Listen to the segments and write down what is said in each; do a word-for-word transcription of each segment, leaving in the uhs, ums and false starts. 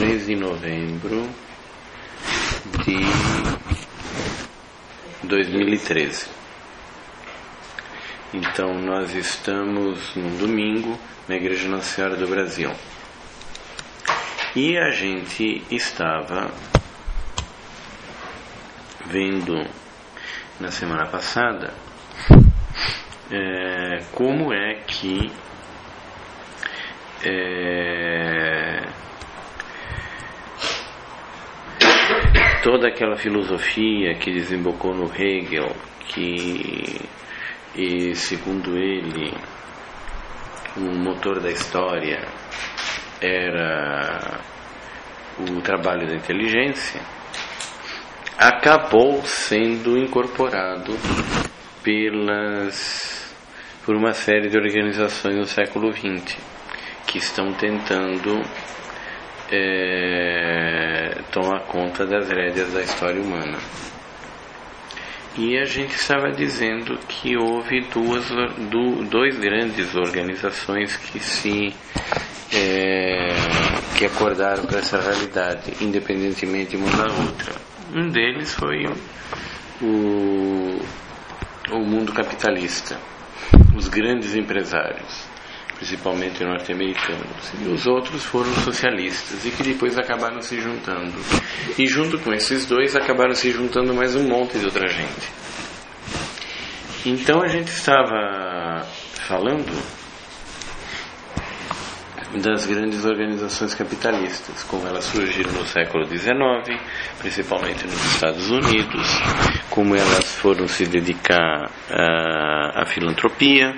mês de novembro de dois mil e treze. Então nós estamos num domingo na Igreja Nossa Senhora do Brasil. E a gente estava vendo na semana passada é, como é que é, toda aquela filosofia que desembocou no Hegel, que, e segundo ele, o motor da história era o trabalho da inteligência, acabou sendo incorporado pelas, por uma série de organizações no século vinte que estão tentando é, tomar conta das rédeas da história humana. E a gente estava dizendo que houve duas, du, dois grandes organizações que se é, que acordaram para essa realidade, independentemente uma da outra. Um deles foi o, o mundo capitalista, os grandes empresários, principalmente norte-americanos, e os outros foram socialistas, e que depois acabaram se juntando. E junto com esses dois acabaram se juntando mais um monte de outra gente. Então a gente estava falando das grandes organizações capitalistas, como elas surgiram no século dezenove, principalmente nos Estados Unidos, como elas foram se dedicar à, à filantropia,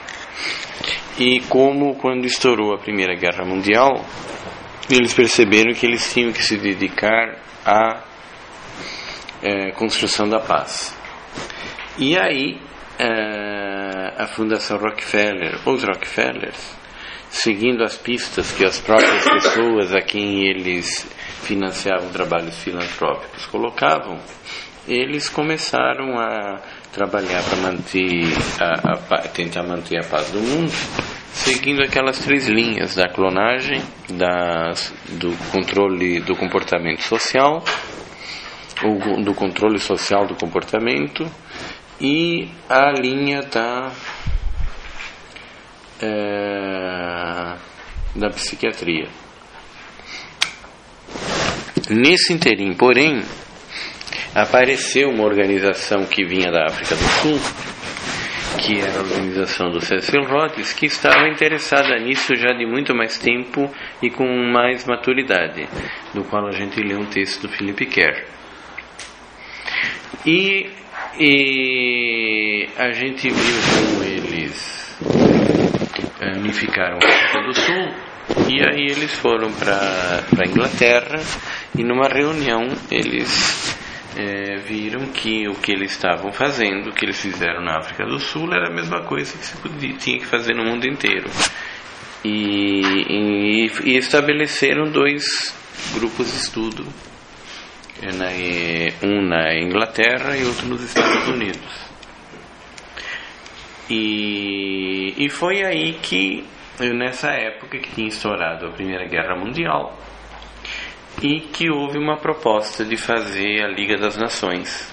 e como, quando estourou a Primeira Guerra Mundial, eles perceberam que eles tinham que se dedicar à é, construção da paz. E aí é, a Fundação Rockefeller, os Rockefellers, seguindo as pistas que as próprias pessoas a quem eles financiavam trabalhos filantrópicos colocavam, eles começaram a trabalhar para manter a, a, tentar manter a paz do mundo, seguindo aquelas três linhas da clonagem, das, do controle do comportamento social, ou do controle social do comportamento, e a linha da é, da psiquiatria. Nesse interim, porém, apareceu uma organização que vinha da África do Sul, que era a organização do Cecil Rhodes, que estava interessada nisso já de muito mais tempo e com mais maturidade, do qual a gente lê um texto do Philip Kerr. E, e a gente viu como eles unificaram a África do Sul, e aí eles foram para a Inglaterra, e numa reunião eles É, viram que o que eles estavam fazendo, o que eles fizeram na África do Sul, era a mesma coisa que se podia, tinha que fazer no mundo inteiro. E, e, e estabeleceram dois grupos de estudo, um na Inglaterra e outro nos Estados Unidos. E, e foi aí que, nessa época que tinha estourado a Primeira Guerra Mundial, e que houve uma proposta de fazer a Liga das Nações,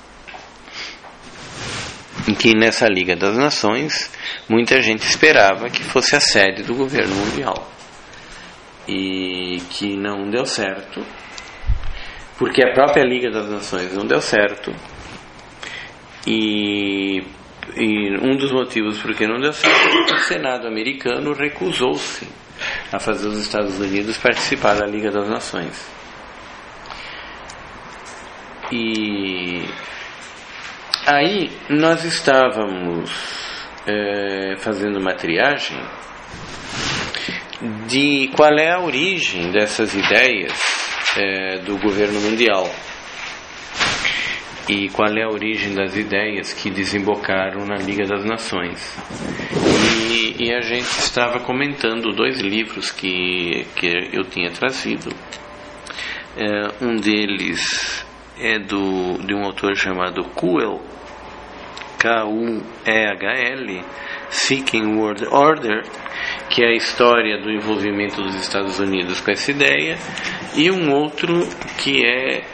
em que nessa Liga das Nações muita gente esperava que fosse a sede do governo mundial, e que não deu certo, porque a própria Liga das Nações não deu certo, e, e um dos motivos por que não deu certo é que o Senado americano recusou-se a fazer os Estados Unidos participar da Liga das Nações. E aí nós estávamos é, fazendo uma triagem de qual é a origem dessas ideias é, do governo mundial, e qual é a origem das ideias que desembocaram na Liga das Nações. E, e a gente estava comentando dois livros que, que eu tinha trazido. É, um deles é do, de um autor chamado Kuhl, K U E H L, Seeking World Order, que é a história do envolvimento dos Estados Unidos com essa ideia, e um outro que é,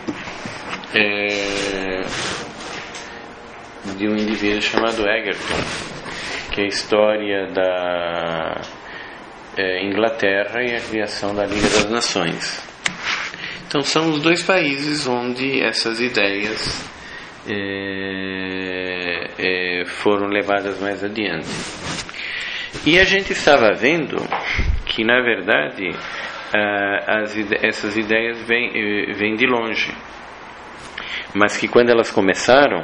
é de um indivíduo chamado Egerton, que é a história da é, Inglaterra e a criação da Liga das Nações. Então são os dois países onde essas ideias é, é, foram levadas mais adiante. E a gente estava vendo que, na verdade, as ide- essas ideias vêm, vêm de longe, mas que quando elas começaram,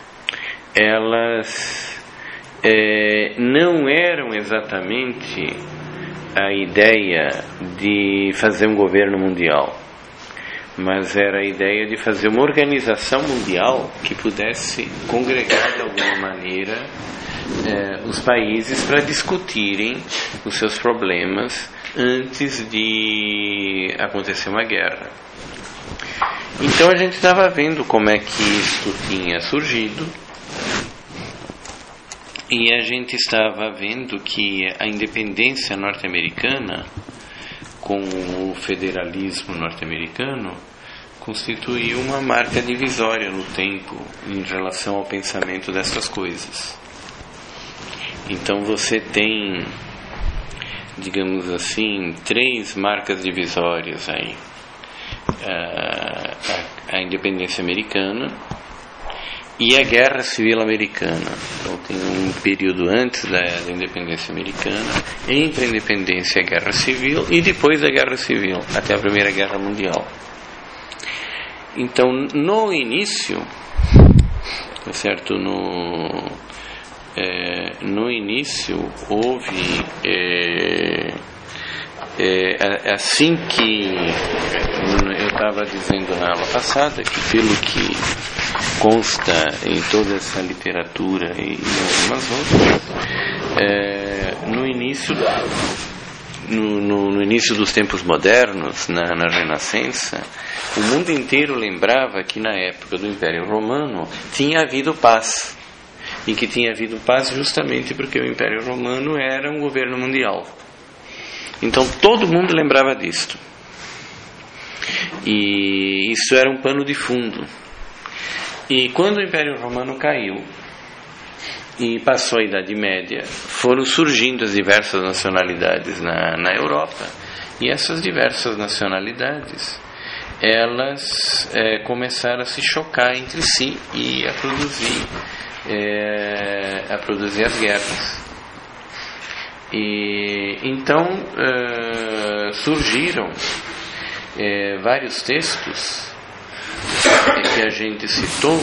elas é, não eram exatamente a ideia de fazer um governo mundial, mas era a ideia de fazer uma organização mundial que pudesse congregar de alguma maneira eh, os países para discutirem os seus problemas antes de acontecer uma guerra. Então a gente estava vendo como é que isso tinha surgido, e a gente estava vendo que a independência norte-americana, com o federalismo norte-americano, constituiu uma marca divisória no tempo em relação ao pensamento dessas coisas. Então você tem, digamos assim, três marcas divisórias aí. A, a, a independência americana e a Guerra Civil Americana. Então tem um período antes da, da independência americana, entre a independência e a Guerra Civil, e depois da Guerra Civil, até a Primeira Guerra Mundial. Então, no início, certo, no, é, no início houve, é, é, assim que eu estava dizendo na aula passada, que pelo que consta em toda essa literatura e em algumas outras, é, no início no, no, no início dos tempos modernos, na, na Renascença, o mundo inteiro lembrava que na época do Império Romano tinha havido paz, e que tinha havido paz justamente porque o Império Romano era um governo mundial. Então todo mundo lembrava disto, e isso era um pano de fundo. E quando o Império Romano caiu e passou a Idade Média, foram surgindo as diversas nacionalidades na, na Europa, e essas diversas nacionalidades, elas é, começaram a se chocar entre si e a produzir, é, a produzir as guerras. E então é, surgiram é, vários textos que a gente citou,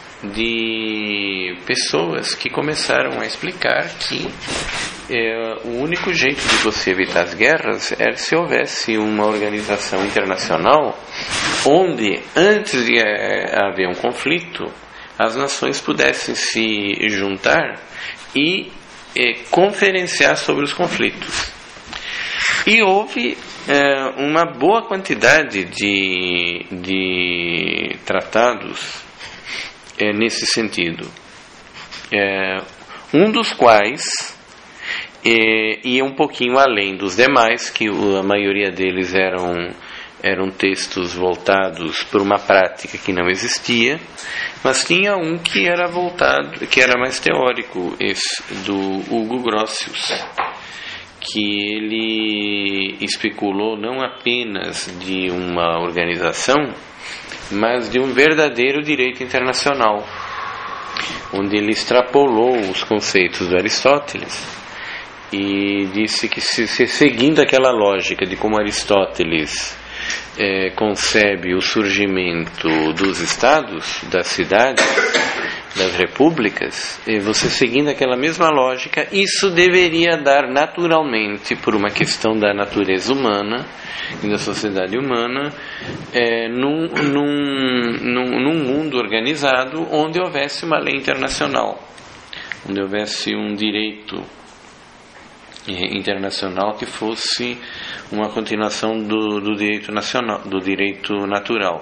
de pessoas que começaram a explicar que é, o único jeito de você evitar as guerras era se houvesse uma organização internacional onde, antes de é, haver um conflito, as nações pudessem se juntar e é, conferenciar sobre os conflitos. E houve é, uma boa quantidade de, de tratados é, nesse sentido, é, um dos quais é, ia um pouquinho além dos demais, que a maioria deles eram, eram textos voltados para uma prática que não existia, mas tinha um que era voltado, que era mais teórico, esse do Hugo Grotius, que ele especulou não apenas de uma organização, mas de um verdadeiro direito internacional, onde ele extrapolou os conceitos do Aristóteles e disse que, se, se seguindo aquela lógica de como Aristóteles é, concebe o surgimento dos estados, das cidades, das repúblicas, e você seguindo aquela mesma lógica, isso deveria dar naturalmente, por uma questão da natureza humana e da sociedade humana, é, num, num, num, num mundo organizado onde houvesse uma lei internacional, onde houvesse um direito internacional que fosse uma continuação do, do direito nacional, do direito natural.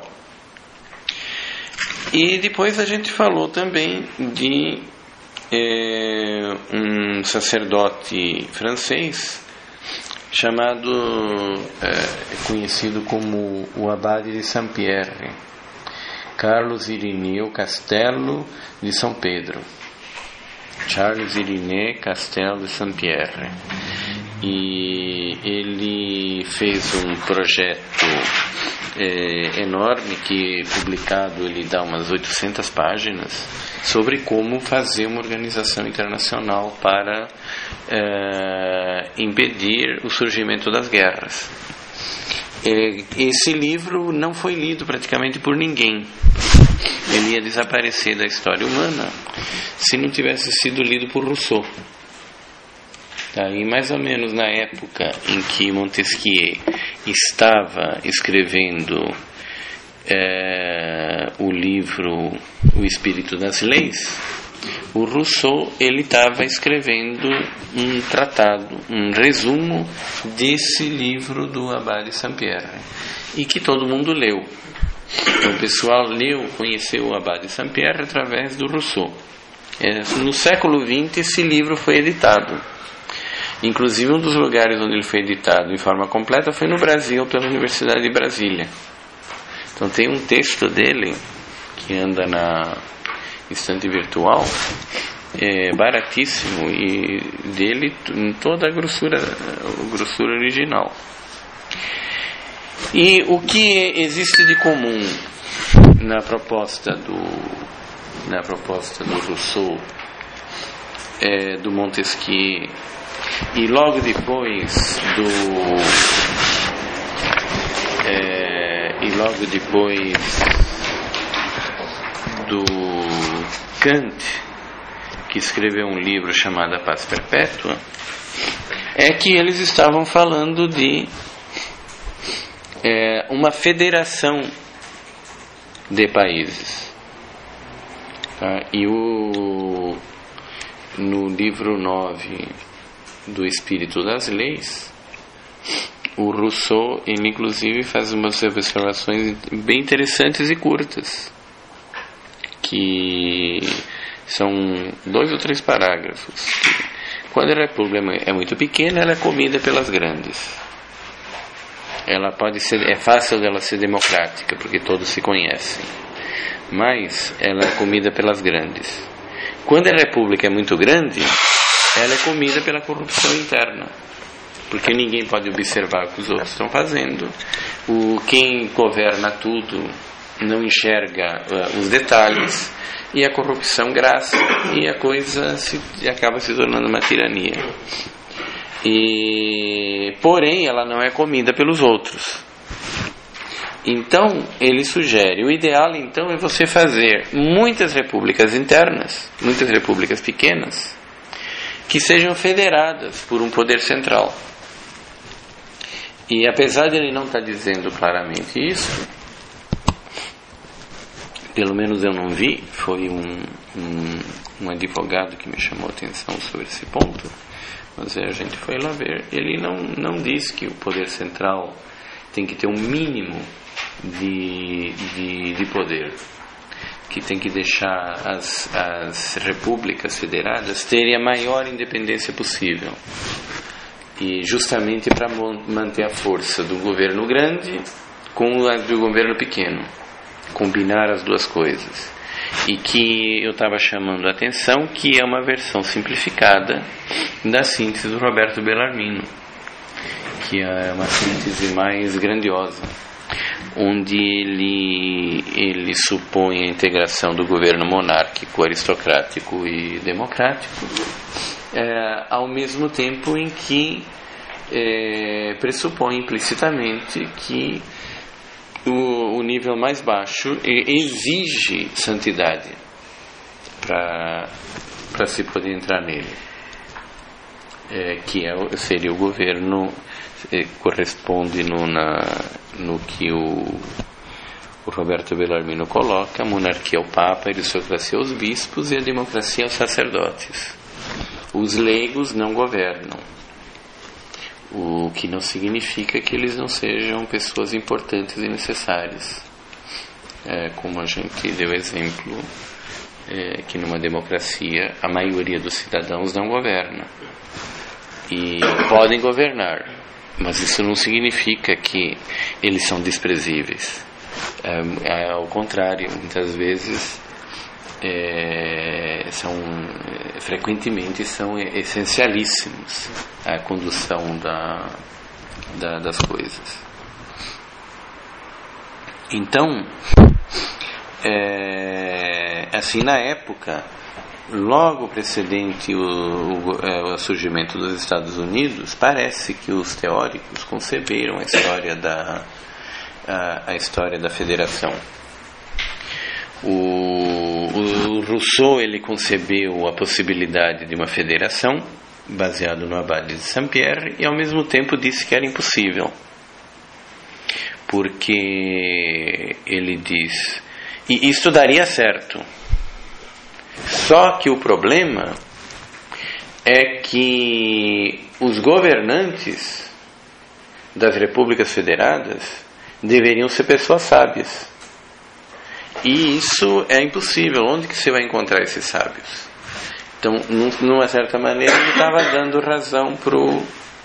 E depois a gente falou também de é, um sacerdote francês chamado, é, conhecido como o Abade de Saint-Pierre, Carlos Irineu Castelo de São Pedro, Charles Irineu Castelo de Saint-Pierre. E ele fez um projeto é, enorme que, publicado, ele dá umas oitocentas páginas sobre como fazer uma organização internacional para é, impedir o surgimento das guerras. É, esse livro não foi lido praticamente por ninguém. Ele ia desaparecer da história humana se não tivesse sido lido por Rousseau. Tá, e mais ou menos na época em que Montesquieu estava escrevendo é, o livro O Espírito das Leis, o Rousseau ele estava escrevendo um tratado, um resumo desse livro do Abade de Saint-Pierre, e que todo mundo leu. Então, o pessoal leu, conheceu o Abade de Saint-Pierre através do Rousseau. É, no século vinte esse livro foi editado. Inclusive, um dos lugares onde ele foi editado em forma completa foi no Brasil, pela Universidade de Brasília. Então tem um texto dele que anda na estante virtual, é baratíssimo, e dele em toda a grossura, a grossura original. E o que existe de comum na proposta do, na proposta do Rousseau, é, do Montesquieu, e logo depois do é, e logo depois do Kant, que escreveu um livro chamado A Paz Perpétua, é que eles estavam falando de é, uma federação de países, tá? E o no livro nove do Espírito das Leis, o Rousseau, ele inclusive faz umas observações bem interessantes e curtas, que são dois ou três parágrafos. Quando a república é muito pequena, ela é comida pelas grandes. Ela pode ser, é fácil dela ser democrática, porque todos se conhecem, mas ela é comida pelas grandes. Quando a república é muito grande, ela é comida pela corrupção interna, porque ninguém pode observar o que os outros estão fazendo. O, quem governa tudo não enxerga uh, os detalhes, e a corrupção graça, e a coisa se, acaba se tornando uma tirania. E, porém, ela não é comida pelos outros. Então, ele sugere, o ideal então é você fazer muitas repúblicas internas, muitas repúblicas pequenas, que sejam federadas por um poder central. E apesar de ele não estar dizendo claramente isso, pelo menos eu não vi, foi um, um, um advogado que me chamou a atenção sobre esse ponto, mas a gente foi lá ver, ele não, não diz que o poder central tem que ter um mínimo de, de, de poder, que tem que deixar as, as repúblicas federadas terem a maior independência possível, e justamente para manter a força do governo grande com a do governo pequeno, combinar as duas coisas. E que eu estava chamando a atenção que é uma versão simplificada da síntese do Roberto Bellarmino, que é uma síntese mais grandiosa, onde ele, ele supõe a integração do governo monárquico, aristocrático e democrático, é, ao mesmo tempo em que é, pressupõe implicitamente que o, o nível mais baixo exige santidade para para se poder entrar nele, é, que é, seria o governo, é, corresponde no, na, no que o, o Roberto Bellarmino coloca: a monarquia ao Papa, a aristocracia aos bispos e a democracia aos sacerdotes. Os leigos não governam, o que não significa que eles não sejam pessoas importantes e necessárias, é, como a gente deu exemplo, é, que numa democracia a maioria dos cidadãos não governa, e podem governar, mas isso não significa que eles são desprezíveis. É, é ao contrário, muitas vezes é, são frequentemente são essencialíssimos à condução da, da, das coisas. Então, é, assim, na época, logo precedente o, o, o surgimento dos Estados Unidos, parece que os teóricos conceberam a história da, a, a história da federação. O, o Rousseau, ele concebeu a possibilidade de uma federação baseado no Abade de Saint-Pierre e ao mesmo tempo disse que era impossível, porque ele diz, e isso daria certo, só que o problema é que os governantes das repúblicas federadas deveriam ser pessoas sábias. E isso é impossível. Onde que você vai encontrar esses sábios? Então, numa certa maneira, ele estava dando razão pro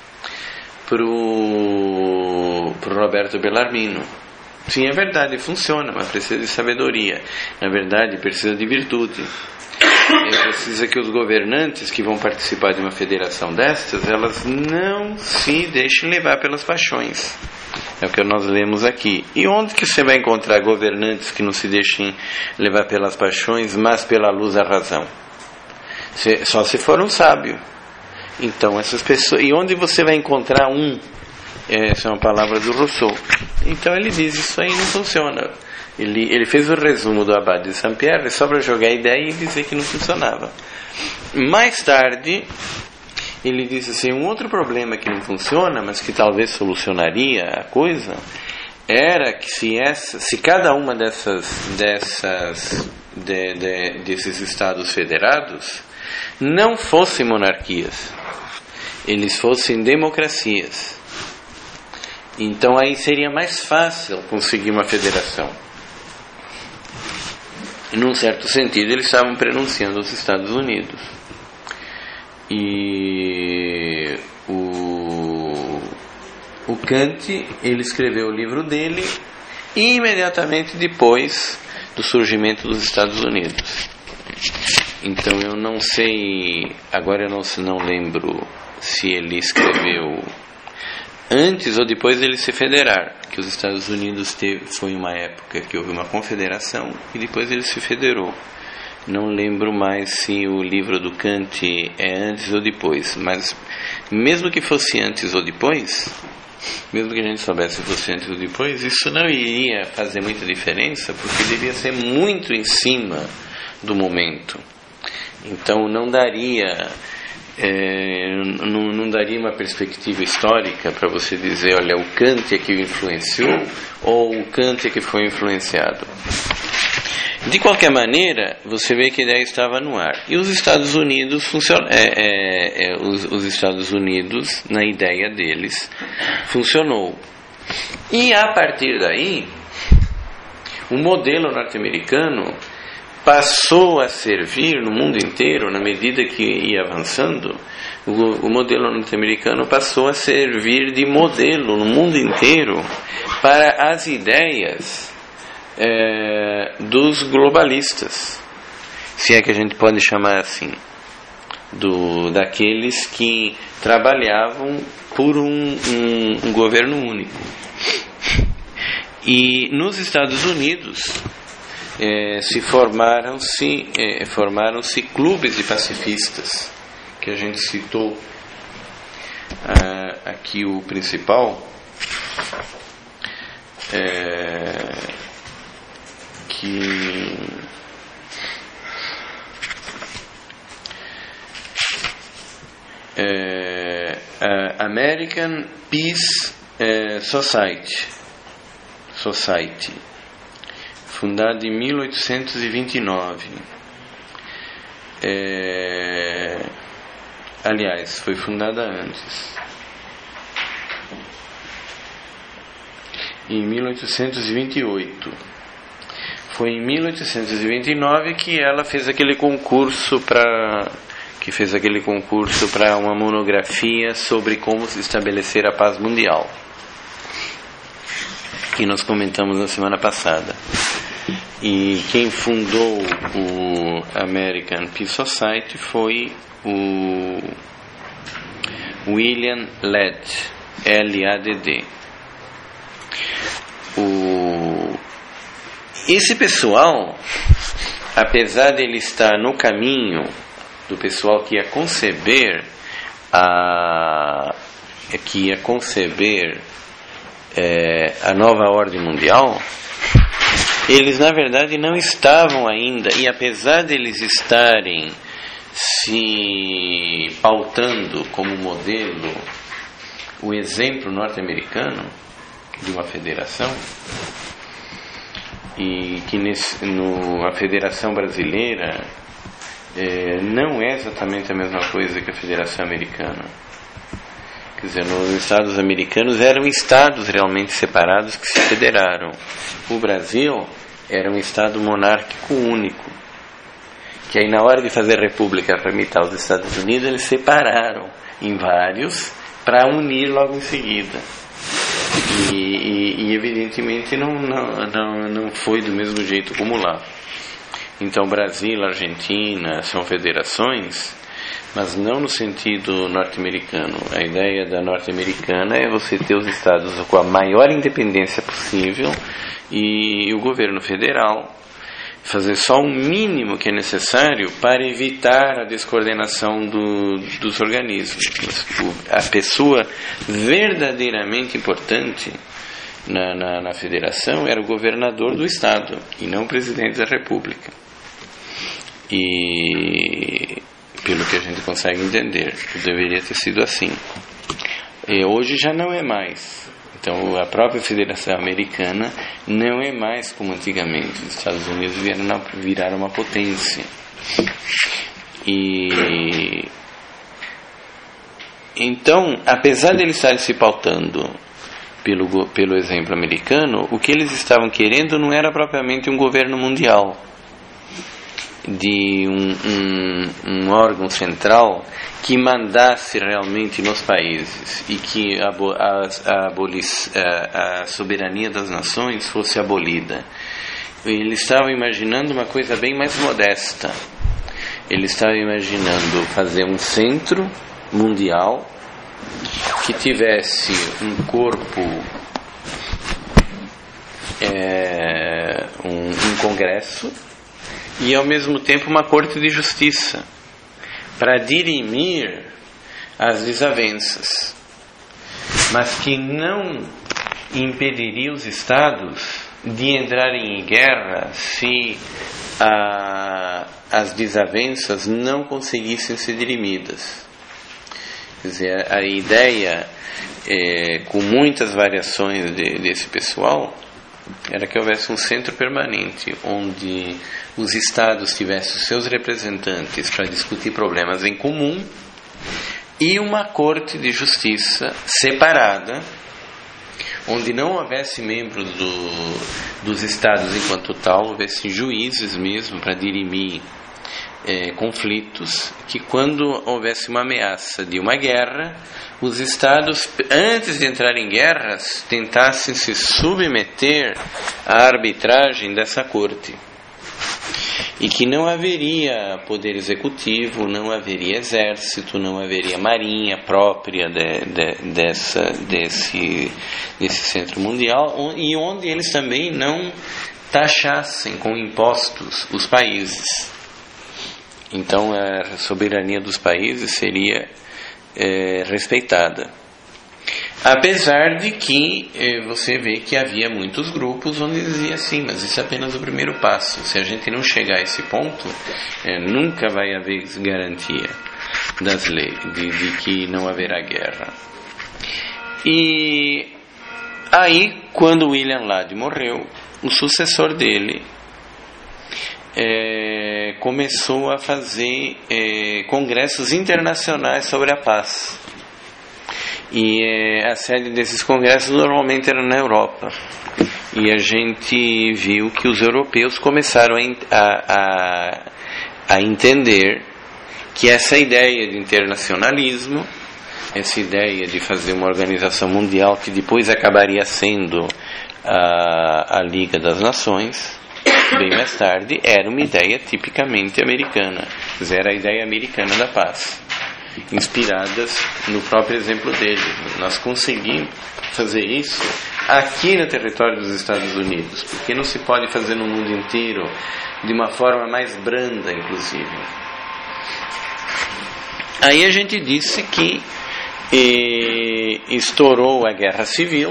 pro, pro Roberto Bellarmino. Sim, é verdade, funciona, mas precisa de sabedoria. Na verdade, precisa de virtude. É precisa que os governantes que vão participar de uma federação destas, elas não se deixem levar pelas paixões. É o que nós lemos aqui. E onde que você vai encontrar governantes que não se deixem levar pelas paixões, mas pela luz da razão? Se, só se for um sábio. Então, essas pessoas... E onde você vai encontrar um? Essa é uma palavra do Rousseau. Então, ele diz, isso aí não funciona. Ele, ele fez o resumo do Abade de Saint-Pierre só para jogar a ideia e dizer que não funcionava. Mais tarde, ele disse assim, um outro problema que não funciona, mas que talvez solucionaria a coisa, era que se, essa, se cada uma dessas, dessas de, de, desses estados federados não fossem monarquias, eles fossem democracias, então aí seria mais fácil conseguir uma federação. Num certo sentido, eles estavam prenunciando os Estados Unidos. E o, o Kant, ele escreveu o livro dele imediatamente depois do surgimento dos Estados Unidos. Então eu não sei, agora eu não, não lembro se ele escreveu antes ou depois dele se federar, que os Estados Unidos teve, foi uma época que houve uma confederação e depois ele se federou. Não lembro mais se o livro do Kant é antes ou depois, mas mesmo que fosse antes ou depois, mesmo que a gente soubesse se fosse antes ou depois, isso não iria fazer muita diferença, porque devia ser muito em cima do momento. Então não daria... É, não, não daria uma perspectiva histórica para você dizer, olha, o Kant é que o influenciou ou o Kant é que foi influenciado. De qualquer maneira, você vê que a ideia estava no ar. E os Estados Unidos funcionam, é, é, é, os, os Estados Unidos, na ideia deles, funcionou. E a partir daí, o modelo norte-americano passou a servir no mundo inteiro, na medida que ia avançando, o, o modelo norte-americano passou a servir de modelo no mundo inteiro para as ideias é, dos globalistas, se é que a gente pode chamar assim, do, daqueles que trabalhavam por um, um, um governo único. E nos Estados Unidos É, se formaram-se é, formaram-se clubes de pacifistas, que a gente citou ah, aqui o principal, é, que é, a American Peace é, Society Society fundada em mil oitocentos e vinte e nove. É... Aliás, foi fundada antes. Em mil oitocentos e vinte e oito. Foi em mil oitocentos e vinte e nove que ela fez aquele concurso para que fez aquele concurso para uma monografia sobre como se estabelecer a paz mundial, que nós comentamos na semana passada. E quem fundou o American Peace Society foi o William Ladd, L A D D. O... Esse pessoal, apesar de ele estar no caminho do pessoal que ia conceber a que ia conceber é, a nova ordem mundial, eles na verdade não estavam ainda, e apesar de eles estarem se pautando como modelo o exemplo norte-americano de uma federação, e que nesse, no, a federação brasileira é, não é exatamente a mesma coisa que a federação americana. Quer dizer, nos estados americanos eram estados realmente separados que se federaram. O Brasil era um estado monárquico único, que aí na hora de fazer república para imitar os Estados Unidos, eles separaram em vários para unir logo em seguida. E, e, e evidentemente não, não, não, não foi do mesmo jeito como lá. Então Brasil, Argentina são federações, mas não no sentido norte-americano. A ideia da norte-americana é você ter os estados com a maior independência possível e o governo federal fazer só o mínimo que é necessário para evitar a descoordenação do, dos organismos. A pessoa verdadeiramente importante na, na, na federação era o governador do estado e não o presidente da república. E pelo que a gente consegue entender, deveria ter sido assim. E hoje já não é mais. Então a própria Federação Americana não é mais como antigamente. Os Estados Unidos viraram, viraram uma potência. E então, apesar de eles estarem se pautando pelo, pelo exemplo americano, o que eles estavam querendo não era propriamente um governo mundial, de um, um, um órgão central que mandasse realmente nos países e que a, a, a, a soberania das nações fosse abolida. Eles estavam imaginando uma coisa bem mais modesta. Eles estavam imaginando fazer um centro mundial que tivesse um corpo, é, um, um congresso, e ao mesmo tempo uma corte de justiça para dirimir as desavenças, mas que não impediria os estados de entrarem em guerra se a, as desavenças não conseguissem ser dirimidas. Quer dizer, a ideia, é, com muitas variações de, desse pessoal, era que houvesse um centro permanente onde os estados tivessem os seus representantes para discutir problemas em comum e uma corte de justiça separada, onde não houvesse membros do, dos estados enquanto tal, houvesse juízes mesmo para dirimir é, conflitos, que quando houvesse uma ameaça de uma guerra, os estados, antes de entrar em guerras, tentassem se submeter à arbitragem dessa corte. E que não haveria poder executivo, não haveria exército, não haveria marinha própria de, de, dessa, desse, desse centro mundial, e onde eles também não taxassem com impostos os países. Então a soberania dos países seria é, respeitada. Apesar de que eh, você vê que havia muitos grupos onde dizia assim, mas isso é apenas o primeiro passo. Se a gente não chegar a esse ponto, eh, nunca vai haver garantia das leis, de, de que não haverá guerra. E aí, quando William Ladd morreu, o sucessor dele eh, começou a fazer eh, congressos internacionais sobre a paz. E eh, a sede desses congressos normalmente era na Europa. E a gente viu que os europeus começaram a, a, a entender que essa ideia de internacionalismo, essa ideia de fazer uma organização mundial que depois acabaria sendo a, a Liga das Nações, bem mais tarde, era uma ideia tipicamente americana, era a ideia americana da paz, inspiradas no próprio exemplo dele. Nós conseguimos fazer isso aqui no território dos Estados Unidos, porque não se pode fazer no mundo inteiro de uma forma mais branda, inclusive. Aí a gente disse que eh, estourou a Guerra Civil,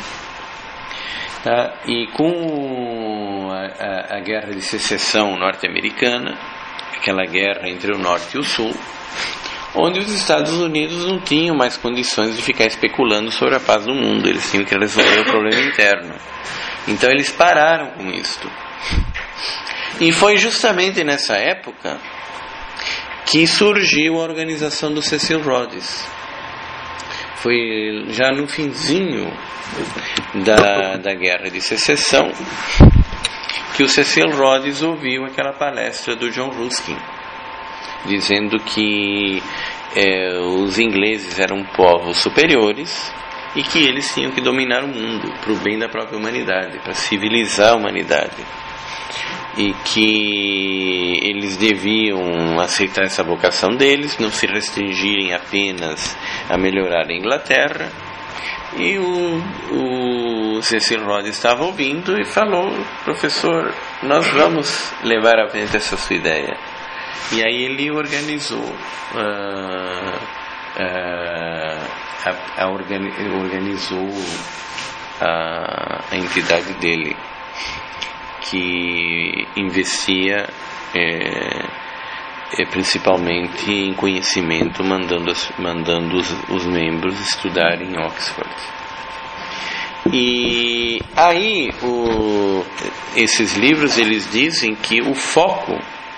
tá? E com a, a, a Guerra de Secessão norte-americana, aquela guerra entre o Norte e o Sul, onde os Estados Unidos não tinham mais condições de ficar especulando sobre a paz do mundo, eles tinham que resolver o problema interno. Então eles pararam com isto. E foi justamente nessa época que surgiu a organização do Cecil Rhodes. Foi já no finzinho da, da Guerra de Secessão que o Cecil Rhodes ouviu aquela palestra do John Ruskin, dizendo que é, os ingleses eram povos superiores e que eles tinham que dominar o mundo para o bem da própria humanidade, para civilizar a humanidade, e que eles deviam aceitar essa vocação deles, não se restringirem apenas a melhorar a Inglaterra. E o, o Cecil Rhodes estava ouvindo e falou: professor, nós vamos levar à frente essa sua ideia. E aí ele organizou uh, uh, a, a organi, organizou a, a entidade dele, que investia é, é, principalmente em conhecimento, mandando, as, mandando os, os membros estudarem em Oxford. E aí o, esses livros eles dizem que o foco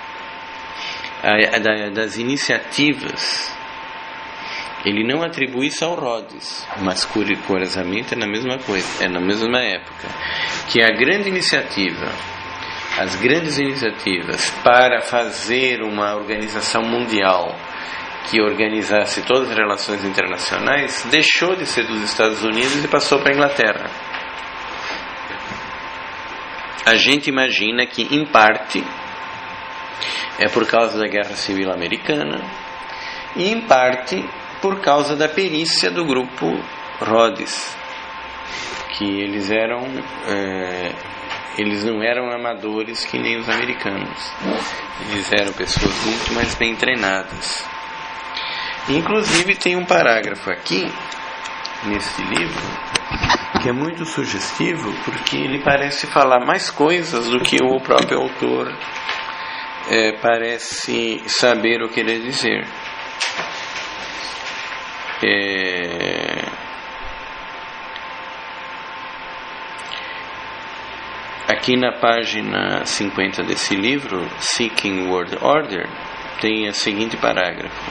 A, a, das iniciativas, ele não atribui isso ao Rhodes, mas curiosamente é na mesma coisa, é na mesma época, que a grande iniciativa, as grandes iniciativas para fazer uma organização mundial que organizasse todas as relações internacionais, deixou de ser dos Estados Unidos e passou para a Inglaterra. A gente imagina que, em parte, é por causa da Guerra Civil Americana e, em parte, por causa da perícia do grupo Rhodes, que eles eram é, eles não eram amadores que nem os americanos, eles eram pessoas muito mais bem treinadas. Inclusive tem um parágrafo aqui nesse livro que é muito sugestivo, porque ele parece falar mais coisas do que o próprio autor É, parece saber o que querer dizer. É... Aqui na página cinquenta desse livro, Seeking World Order, tem o seguinte parágrafo: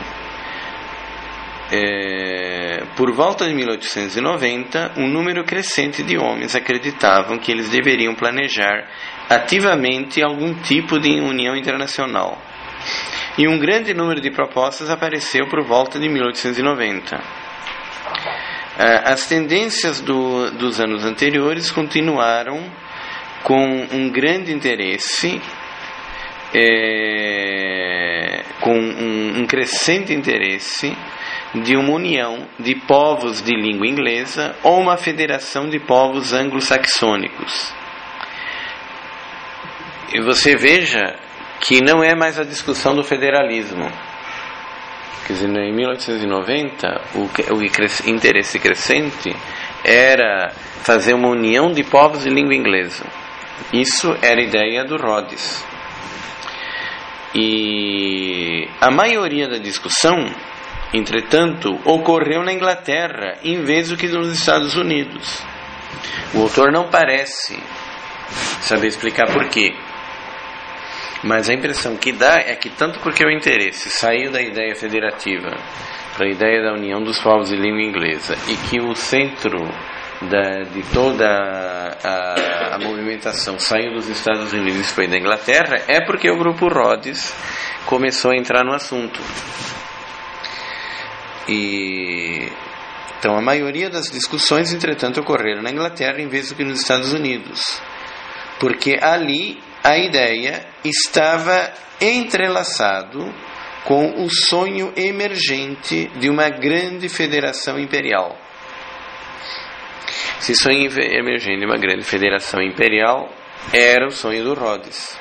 é... Por volta de mil oitocentos e noventa, um número crescente de homens acreditavam que eles deveriam planejar ativamente algum tipo de união internacional, e um grande número de propostas apareceu por volta de mil oitocentos e noventa. As tendências do, dos anos anteriores continuaram com um grande interesse, é, com um, um crescente interesse de uma união de povos de língua inglesa ou uma federação de povos anglo-saxônicos. E você veja que não é mais a discussão do federalismo. Quer dizer, em mil oitocentos e noventa, o, o interesse crescente era fazer uma união de povos de língua inglesa. Isso era a ideia do Rhodes. E a maioria da discussão, entretanto, ocorreu na Inglaterra em vez do que nos Estados Unidos. O autor não parece saber explicar por quê, mas a impressão que dá é que, tanto porque o interesse saiu da ideia federativa para a ideia da união dos povos de língua inglesa, e que o centro da, de toda a, a movimentação saiu dos Estados Unidos e foi da Inglaterra, é porque o grupo Rhodes começou a entrar no assunto. E então a maioria das discussões, entretanto, ocorreram na Inglaterra em vez do que nos Estados Unidos, porque ali a ideia estava entrelaçado com o sonho emergente de uma grande federação imperial. Esse sonho emergente de uma grande federação imperial era o sonho do Rhodes.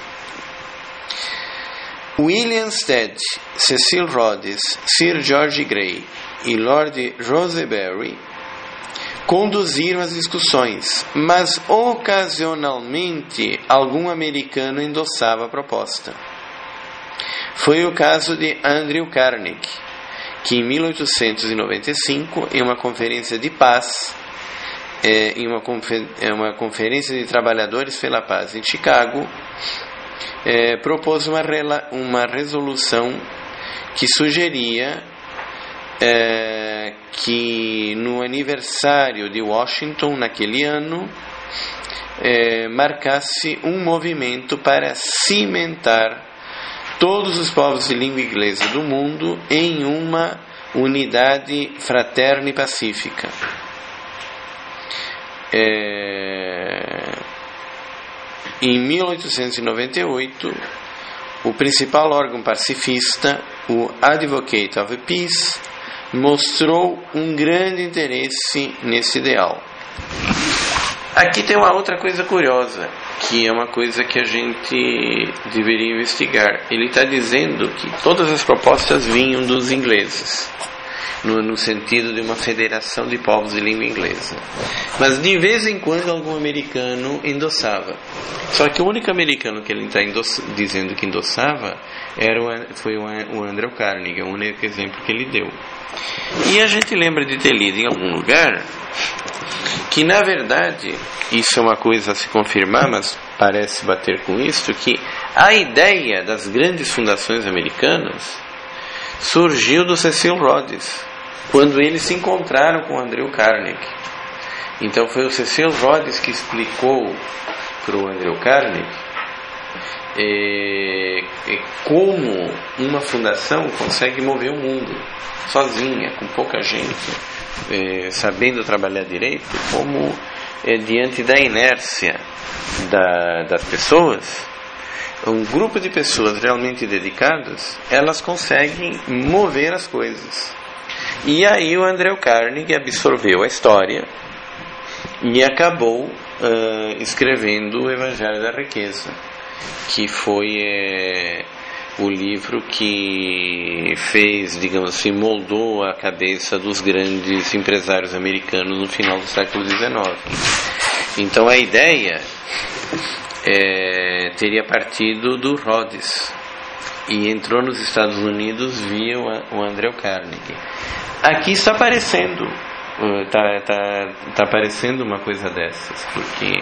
William Stead, Cecil Rhodes, Sir George Grey e Lord Rosebery conduziram as discussões, mas ocasionalmente algum americano endossava a proposta. Foi o caso de Andrew Carnegie, que em mil oitocentos e noventa e cinco, em uma conferência de paz, é, em uma, confer- uma conferência de trabalhadores pela paz em Chicago, é, propôs uma, rela- uma resolução que sugeria é, que no aniversário de Washington, naquele ano, é, marcasse um movimento para cimentar todos os povos de língua inglesa do mundo em uma unidade fraterna e pacífica. É... Em mil oitocentos e noventa e oito, o principal órgão pacifista, o Advocate of Peace, mostrou um grande interesse nesse ideal. Aqui tem uma outra coisa curiosa, que é uma coisa que a gente deveria investigar. Ele está dizendo que todas as propostas vinham dos ingleses, no, no sentido de uma federação de povos de língua inglesa. Mas de vez em quando algum americano endossava. Só que o único americano que ele está dizendo que endossava era o, foi o, o Andrew Carnegie, o único exemplo que ele deu. E a gente lembra de ter lido em algum lugar que, na verdade, isso é uma coisa a se confirmar, mas parece bater com isso, que a ideia das grandes fundações americanas surgiu do Cecil Rhodes, quando eles se encontraram com Andrew Carnegie. Então foi o Cecil Rhodes que explicou para o Andrew Carnegie é, é, como uma fundação consegue mover o mundo sozinha, com pouca gente, é, sabendo trabalhar direito, como é, diante da inércia da, das pessoas, um grupo de pessoas realmente dedicadas, elas conseguem mover as coisas. E aí o Andrew Carnegie absorveu a história e acabou uh, escrevendo o Evangelho da Riqueza, que foi é, o livro que fez, digamos assim, moldou a cabeça dos grandes empresários americanos no final do século dezenove. Então a ideia é, teria partido do Rhodes e entrou nos Estados Unidos via o Andrew Carnegie. Aqui está aparecendo, está tá, tá aparecendo uma coisa dessas, porque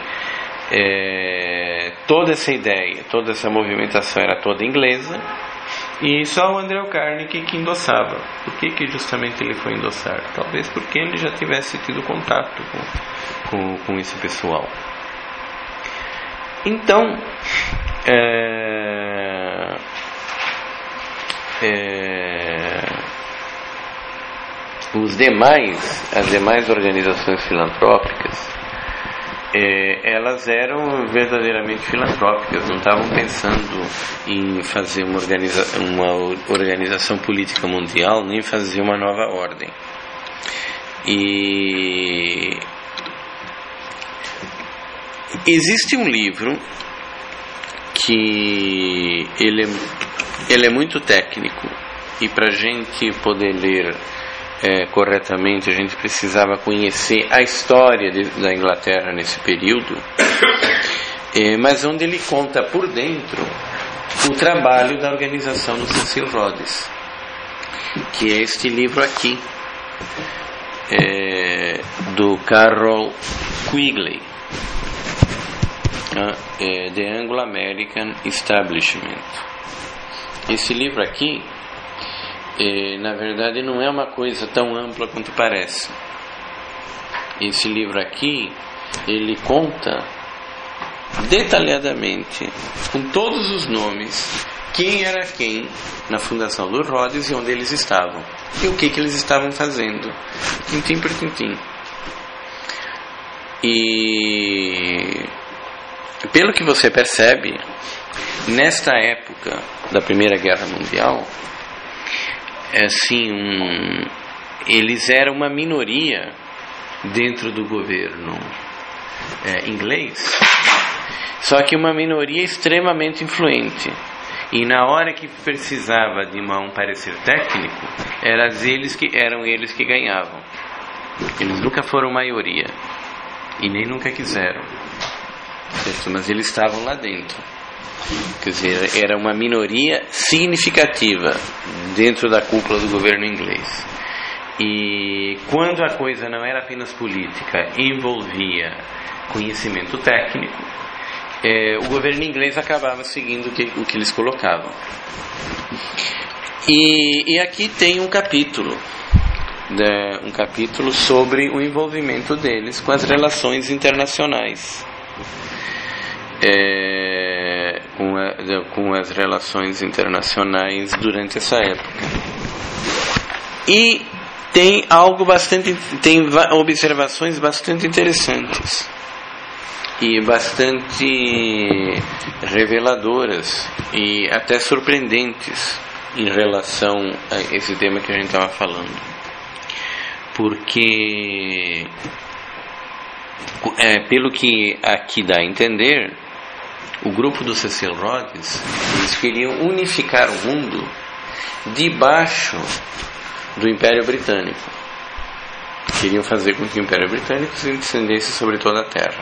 é, toda essa ideia, toda essa movimentação era toda inglesa e só o Andrew Carnegie que endossava. Por que, que justamente ele foi endossar? Talvez porque ele já tivesse tido contato com, com, com esse pessoal. Então, é, é, os demais, as demais organizações filantrópicas, é, elas eram verdadeiramente filantrópicas, não estavam pensando em fazer uma, organiza, uma organização política mundial, nem fazer uma nova ordem. E existe um livro que ele é, ele é muito técnico, e para a gente poder ler é, corretamente a gente precisava conhecer a história de, da Inglaterra nesse período, é, mas onde ele conta por dentro o trabalho da organização do Cecil Rhodes, que é este livro aqui, é, do Carroll Quigley, é, The Anglo-American Establishment. Esse livro aqui, é, na verdade, não é uma coisa tão ampla quanto parece. Esse livro aqui, ele conta detalhadamente, com todos os nomes quem era quem na fundação do Rhodes e onde eles estavam e o que que eles estavam fazendo, tintim por tintim. E pelo que você percebe, nesta época da Primeira Guerra Mundial, é assim, um, eles eram uma minoria dentro do governo é, inglês, só que uma minoria extremamente influente. E na hora que precisava de uma, um parecer técnico, eram eles que, eram eles que ganhavam. Eles nunca foram maioria e nem nunca quiseram, certo? Mas eles estavam lá dentro. Quer dizer, era uma minoria significativa dentro da cúpula do governo inglês. E quando a coisa não era apenas política, envolvia conhecimento técnico, é, o governo inglês acabava seguindo o que, o que eles colocavam. E, e aqui tem um capítulo, né, um capítulo sobre o envolvimento deles com as relações internacionais. É, com, a, com as relações internacionais durante essa época. E tem algo bastante, tem observações bastante interessantes e bastante reveladoras e até surpreendentes em relação a esse tema que a gente estava falando, porque é, pelo que aqui dá a entender, o grupo do Cecil Rhodes, eles queriam unificar o mundo debaixo do Império Britânico. Queriam fazer com que o Império Britânico se estendesse sobre toda a Terra.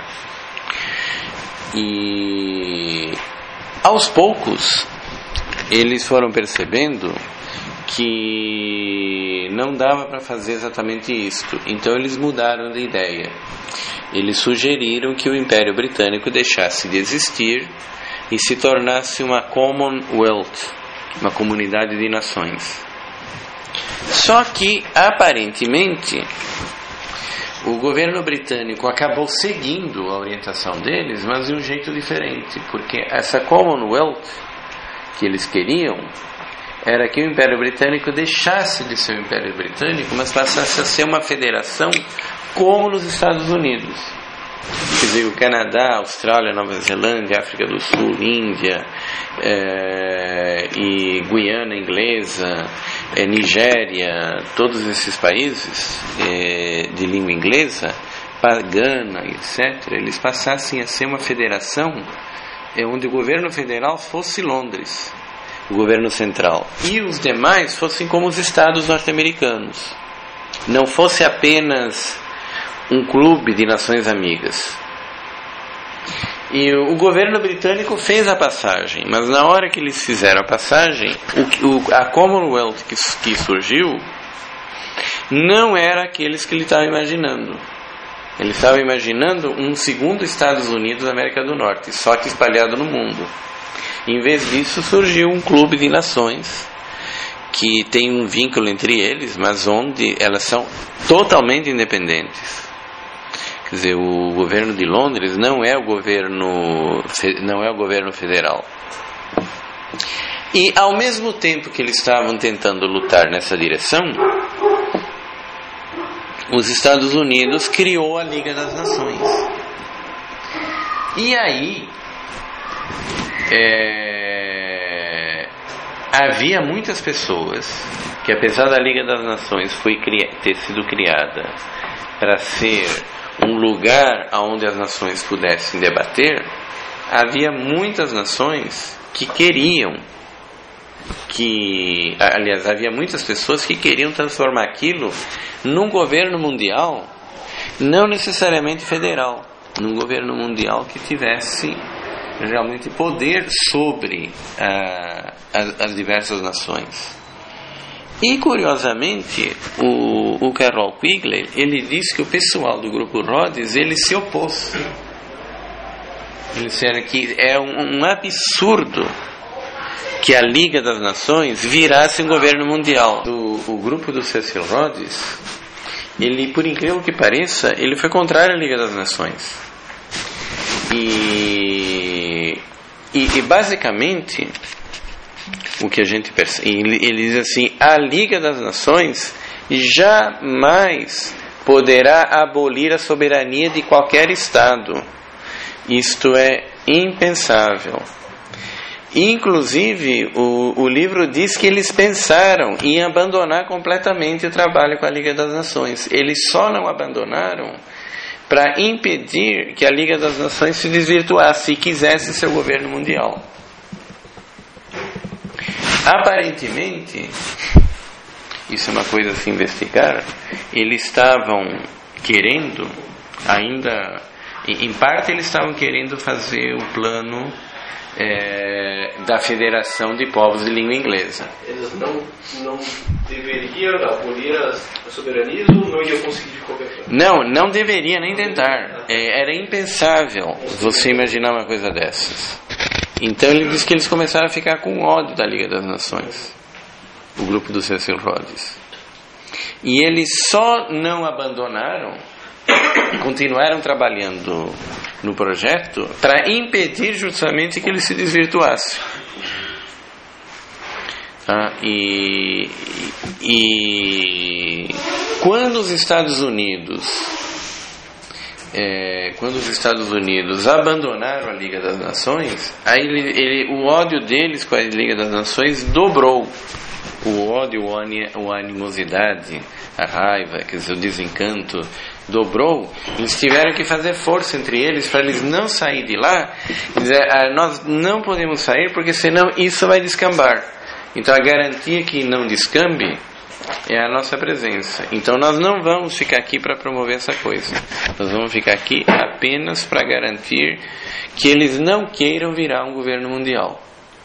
E aos poucos eles foram percebendo que não dava para fazer exatamente isto. Então eles mudaram de ideia. Eles sugeriram que o Império Britânico deixasse de existir e se tornasse uma Commonwealth, uma comunidade de nações. Só que, aparentemente, o governo britânico acabou seguindo a orientação deles, mas de um jeito diferente, porque essa Commonwealth que eles queriam era que o Império Britânico deixasse de ser o Império Britânico, mas passasse a ser uma federação como nos Estados Unidos. Quer dizer, o Canadá, Austrália, Nova Zelândia, África do Sul, Índia, é, e Guiana Inglesa, é, Nigéria, todos esses países é, de língua inglesa, Gana, etcétera, eles passassem a ser uma federação é, onde o governo federal fosse Londres, o governo central, e os demais fossem como os estados norte-americanos, não fosse apenas um clube de nações amigas. E o governo britânico fez a passagem, mas na hora que eles fizeram a passagem, o, o, a Commonwealth que, que surgiu não era aqueles que ele estava imaginando. Ele estava imaginando um segundo Estados Unidos da América do Norte, só que espalhado no mundo. Em vez disso, surgiu um clube de nações que tem um vínculo entre eles, mas onde elas são totalmente independentes. Quer dizer, o governo de Londres não é o governo, não é o governo federal. E ao mesmo tempo que eles estavam tentando lutar nessa direção, os Estados Unidos criou a Liga das Nações. E aí é, havia muitas pessoas que, apesar da Liga das Nações foi, ter sido criada para ser um lugar onde as nações pudessem debater, havia muitas nações que queriam que, aliás, havia muitas pessoas que queriam transformar aquilo num governo mundial, não necessariamente federal, num governo mundial que tivesse realmente poder sobre uh, as, as diversas nações. E curiosamente, o, o Carroll Quigley, ele disse que o pessoal do grupo Rhodes, ele se opôs. Ele disseram que é um, um absurdo que a Liga das Nações virasse um governo mundial. O, o grupo do Cecil Rhodes, ele, por incrível que pareça, ele foi contrário à Liga das Nações. E, e, e basicamente, o que a gente percebe, ele, ele diz assim: a Liga das Nações jamais poderá abolir a soberania de qualquer Estado. Isto é impensável. Inclusive, o, o livro diz que eles pensaram em abandonar completamente o trabalho com a Liga das Nações. Eles só não abandonaram para impedir que a Liga das Nações se desvirtuasse e quisesse seu governo mundial. Aparentemente, isso é uma coisa a se investigar, eles estavam querendo, ainda, em parte eles estavam querendo fazer o plano é, da Federação de Povos de Língua Inglesa. Eles não, não deveriam abolir a soberania ou não iam conseguir de qualquer forma? Não, não deveria nem tentar. É, era impensável você imaginar uma coisa dessas. Então ele diz que eles começaram a ficar com ódio da Liga das Nações, o grupo do Cecil Rhodes. E eles só não abandonaram, continuaram trabalhando no projeto para impedir justamente que ele se desvirtuasse. Ah, e, e quando os Estados Unidos é, quando os Estados Unidos abandonaram a Liga das Nações, aí ele, ele, o ódio deles com a Liga das Nações dobrou. O ódio, a animosidade, a raiva, quer dizer, o desencanto dobrou. Eles tiveram que fazer força entre eles para eles não sair de lá e dizer: ah, nós não podemos sair porque senão isso vai descambar. Então a garantia que não descambe é a nossa presença. Então nós não vamos ficar aqui para promover essa coisa. Nós vamos ficar aqui apenas para garantir que eles não queiram virar um governo mundial.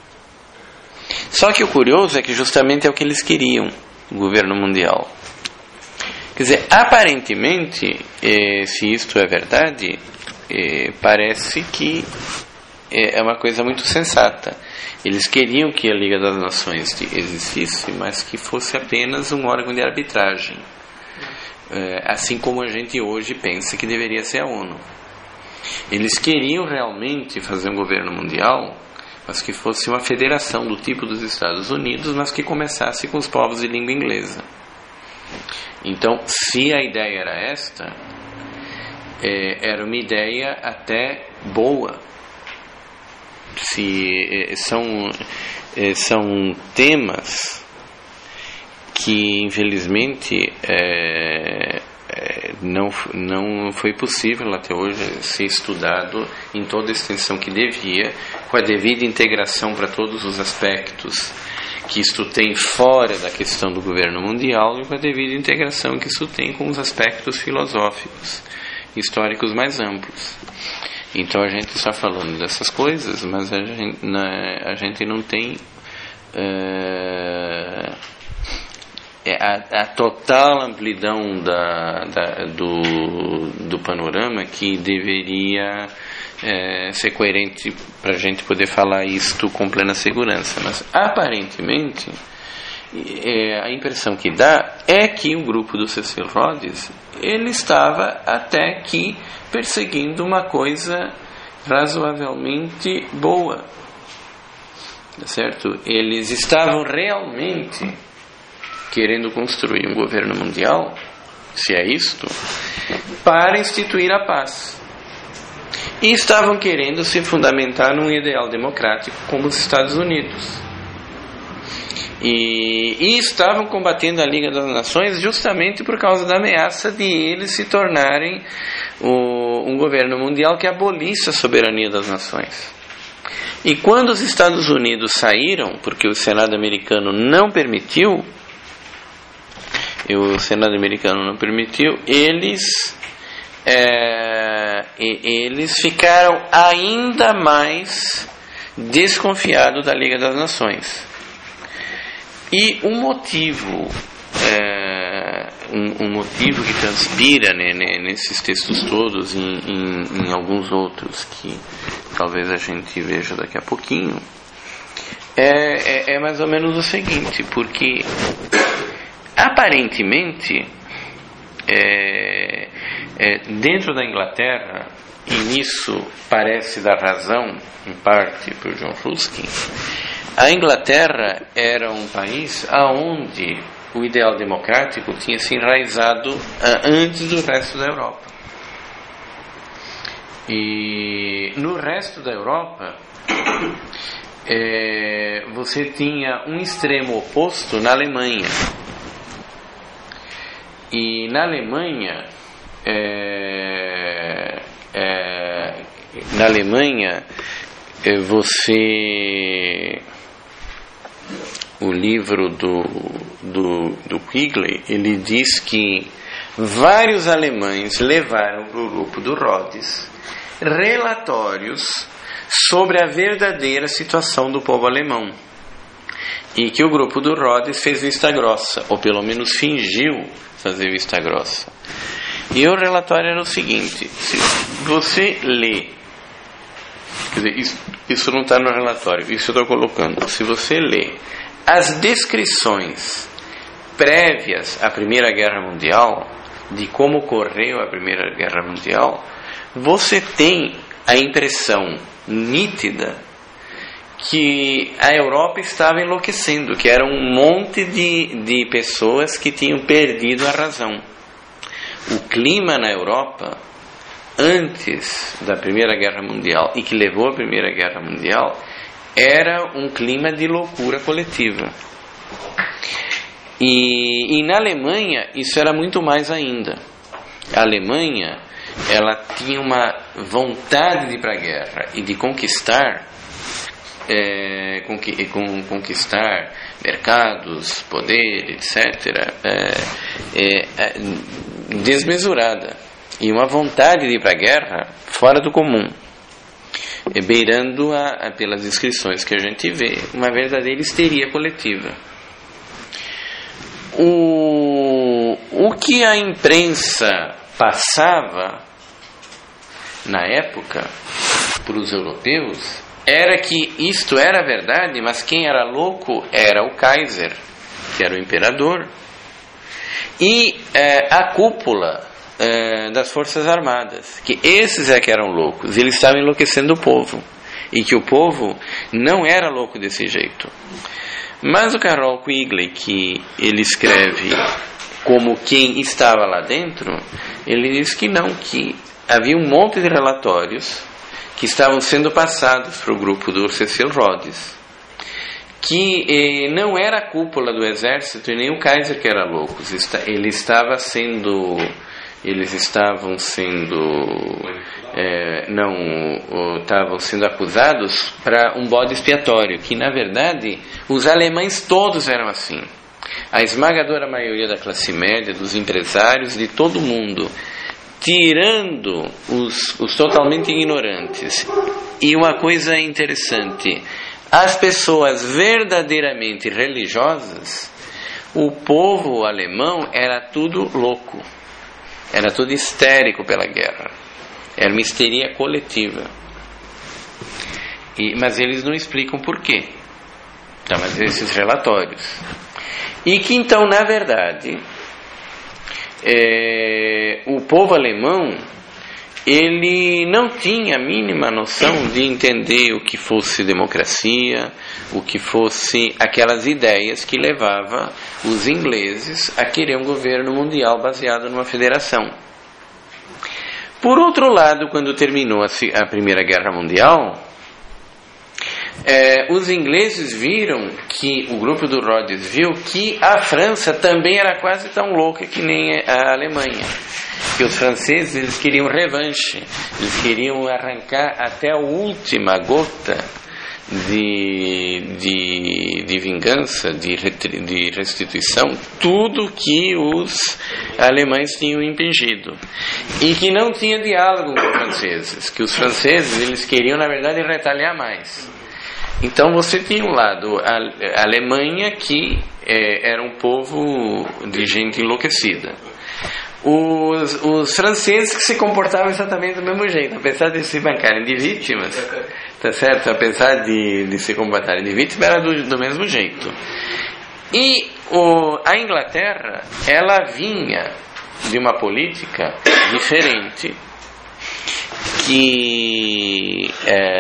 Só que o curioso é que justamente é o que eles queriam, o governo mundial. Quer dizer, aparentemente, eh, se isto é verdade, eh, parece que é uma coisa muito sensata. Eles queriam que a Liga das Nações existisse, mas que fosse apenas um órgão de arbitragem, eh, assim como a gente hoje pensa que deveria ser a ONU. Eles queriam realmente fazer um governo mundial, mas que fosse uma federação do tipo dos Estados Unidos, mas que começasse com os povos de língua inglesa. Então, se a ideia era esta, é, era uma ideia até boa. Se, é, são, é, são temas que, infelizmente, é, é, não, não foi possível até hoje ser estudado em toda a extensão que devia, com a devida integração para todos os aspectos que isto tem fora da questão do governo mundial e com a devida integração que isso tem com os aspectos filosóficos, históricos mais amplos. Então a gente está falando dessas coisas, mas a gente, né, a gente não tem uh, a, a total amplidão da, da, do, do panorama que deveria É, ser coerente para a gente poder falar isto com plena segurança. Mas aparentemente é, a impressão que dá é que o grupo do Cecil Rhodes ele estava até aqui perseguindo uma coisa razoavelmente boa, certo? Eles estavam realmente querendo construir um governo mundial, se é isto, para instituir a paz. E estavam querendo se fundamentar num ideal democrático como os Estados Unidos. E, e estavam combatendo a Liga das Nações justamente por causa da ameaça de eles se tornarem o, um governo mundial que abolisse a soberania das nações. E quando os Estados Unidos saíram, porque o Senado americano não permitiu, e o Senado americano não permitiu, eles... É, eles ficaram ainda mais desconfiados da Liga das Nações. E um motivo é, um, um motivo que transpira, né, nesses textos todos, em, em, em alguns outros que talvez a gente veja daqui a pouquinho, é, é, é mais ou menos o seguinte, porque aparentemente é, é, dentro da Inglaterra, e nisso parece dar razão em parte para o John Ruskin, A Inglaterra era um país onde o ideal democrático tinha se enraizado uh, antes do resto da Europa. E no resto da Europa, é, você tinha um extremo oposto na Alemanha. E na Alemanha, é, é, na Alemanha, é, você, o livro do, do, do Quigley, ele diz que vários alemães levaram para o grupo do Rhodes relatórios sobre a verdadeira situação do povo alemão, e que o grupo do Rhodes fez vista grossa, ou pelo menos fingiu fazer vista grossa. E o relatório era o seguinte: se você lê, quer dizer, isso, isso não está no relatório, isso eu estou colocando, se você lê as descrições prévias à Primeira Guerra Mundial, de como ocorreu a Primeira Guerra Mundial, você tem a impressão nítida que a Europa estava enlouquecendo, que era um monte de, de pessoas que tinham perdido a razão. O clima na Europa, antes da Primeira Guerra Mundial e que levou à Primeira Guerra Mundial, era um clima de loucura coletiva. E, e na Alemanha isso era muito mais ainda. A Alemanha, ela tinha uma vontade de ir para a guerra e de conquistar, é, conqui, com, conquistar mercados, poder, etcétera, é, é, desmesurada. E uma vontade de ir para a guerra fora do comum, é, beirando, a, a, pelas descrições que a gente vê, uma verdadeira histeria coletiva. O, o que a imprensa passava na época para os europeus era que isto era verdade, mas quem era louco era o Kaiser, que era o imperador, e é, a cúpula é, das Forças Armadas, que esses é que eram loucos, eles estavam enlouquecendo o povo, e que o povo não era louco desse jeito. Mas o Carroll Quigley, que ele escreve como quem estava lá dentro, ele diz que não, que havia um monte de relatórios que estavam sendo passados para o grupo do Cecil Rhodes, que eh, não era a cúpula do exército e nem o Kaiser que era louco, ele estava sendo, eles estavam sendo, é, não, estavam sendo acusados para um bode expiatório, que na verdade os alemães todos eram assim. A esmagadora maioria da classe média, dos empresários, de todo mundo, tirando os, os totalmente ignorantes. E uma coisa interessante, as pessoas verdadeiramente religiosas, o povo alemão era tudo louco, era tudo histérico pela guerra, era uma histeria coletiva. E, mas eles não explicam por quê. Então, mas esses relatórios. E que então, na verdade, é, o povo alemão, ele não tinha a mínima noção de entender o que fosse democracia, o que fosse aquelas ideias que levava os ingleses a querer um governo mundial baseado numa federação. Por outro lado, quando terminou a, a Primeira Guerra Mundial, É, os ingleses viram que, o grupo do Rhodes viu que a França também era quase tão louca que nem a Alemanha, que os franceses, eles queriam revanche, eles queriam arrancar até a última gota de, de, de vingança, de, de restituição, tudo que os alemães tinham impingido, e que não tinha diálogo com os franceses, que os franceses, eles queriam na verdade retaliar mais. Então você tinha um lado a Alemanha, que é, era um povo de gente enlouquecida, os, os franceses que se comportavam exatamente do mesmo jeito, apesar de se bancarem de vítimas, tá certo? Apesar de, de se comportarem de vítimas, era do, do mesmo jeito. E o, a Inglaterra, ela vinha de uma política diferente, que, é,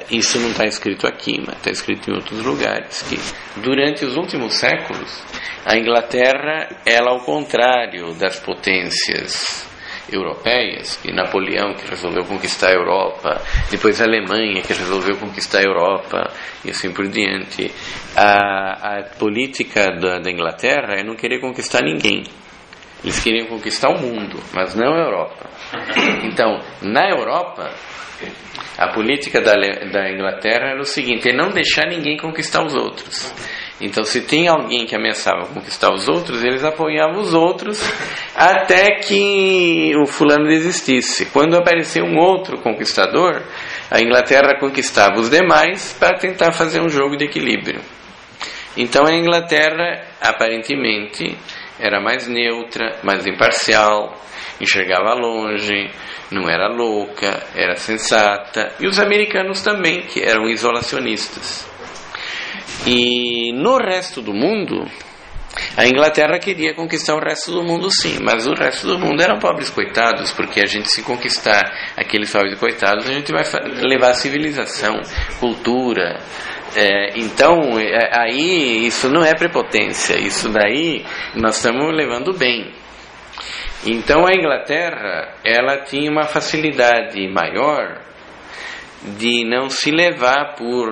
isso não está escrito aqui, mas está escrito em outros lugares, que durante os últimos séculos a Inglaterra, ela ao contrário das potências europeias, que Napoleão que resolveu conquistar a Europa, depois a Alemanha que resolveu conquistar a Europa e assim por diante, a, a política da, da Inglaterra é não querer conquistar ninguém. Eles queriam conquistar o mundo, mas não a Europa. Então, na Europa, a política da, da Inglaterra era o seguinte: é não deixar ninguém conquistar os outros. Então, se tem alguém que ameaçava conquistar os outros, eles apoiavam os outros até que o fulano desistisse. Quando apareceu um outro conquistador, a Inglaterra conquistava os demais para tentar fazer um jogo de equilíbrio. Então, a Inglaterra, aparentemente, era mais neutra, mais imparcial, enxergava longe, não era louca, era sensata. E os americanos também, que eram isolacionistas. E no resto do mundo, a Inglaterra queria conquistar o resto do mundo, sim, mas o resto do mundo eram pobres coitados, porque a gente, se conquistar aqueles pobres coitados, a gente vai levar civilização, cultura. É, então, é, aí isso não é prepotência, isso daí nós estamos levando bem. Então a Inglaterra, ela tinha uma facilidade maior de não se levar por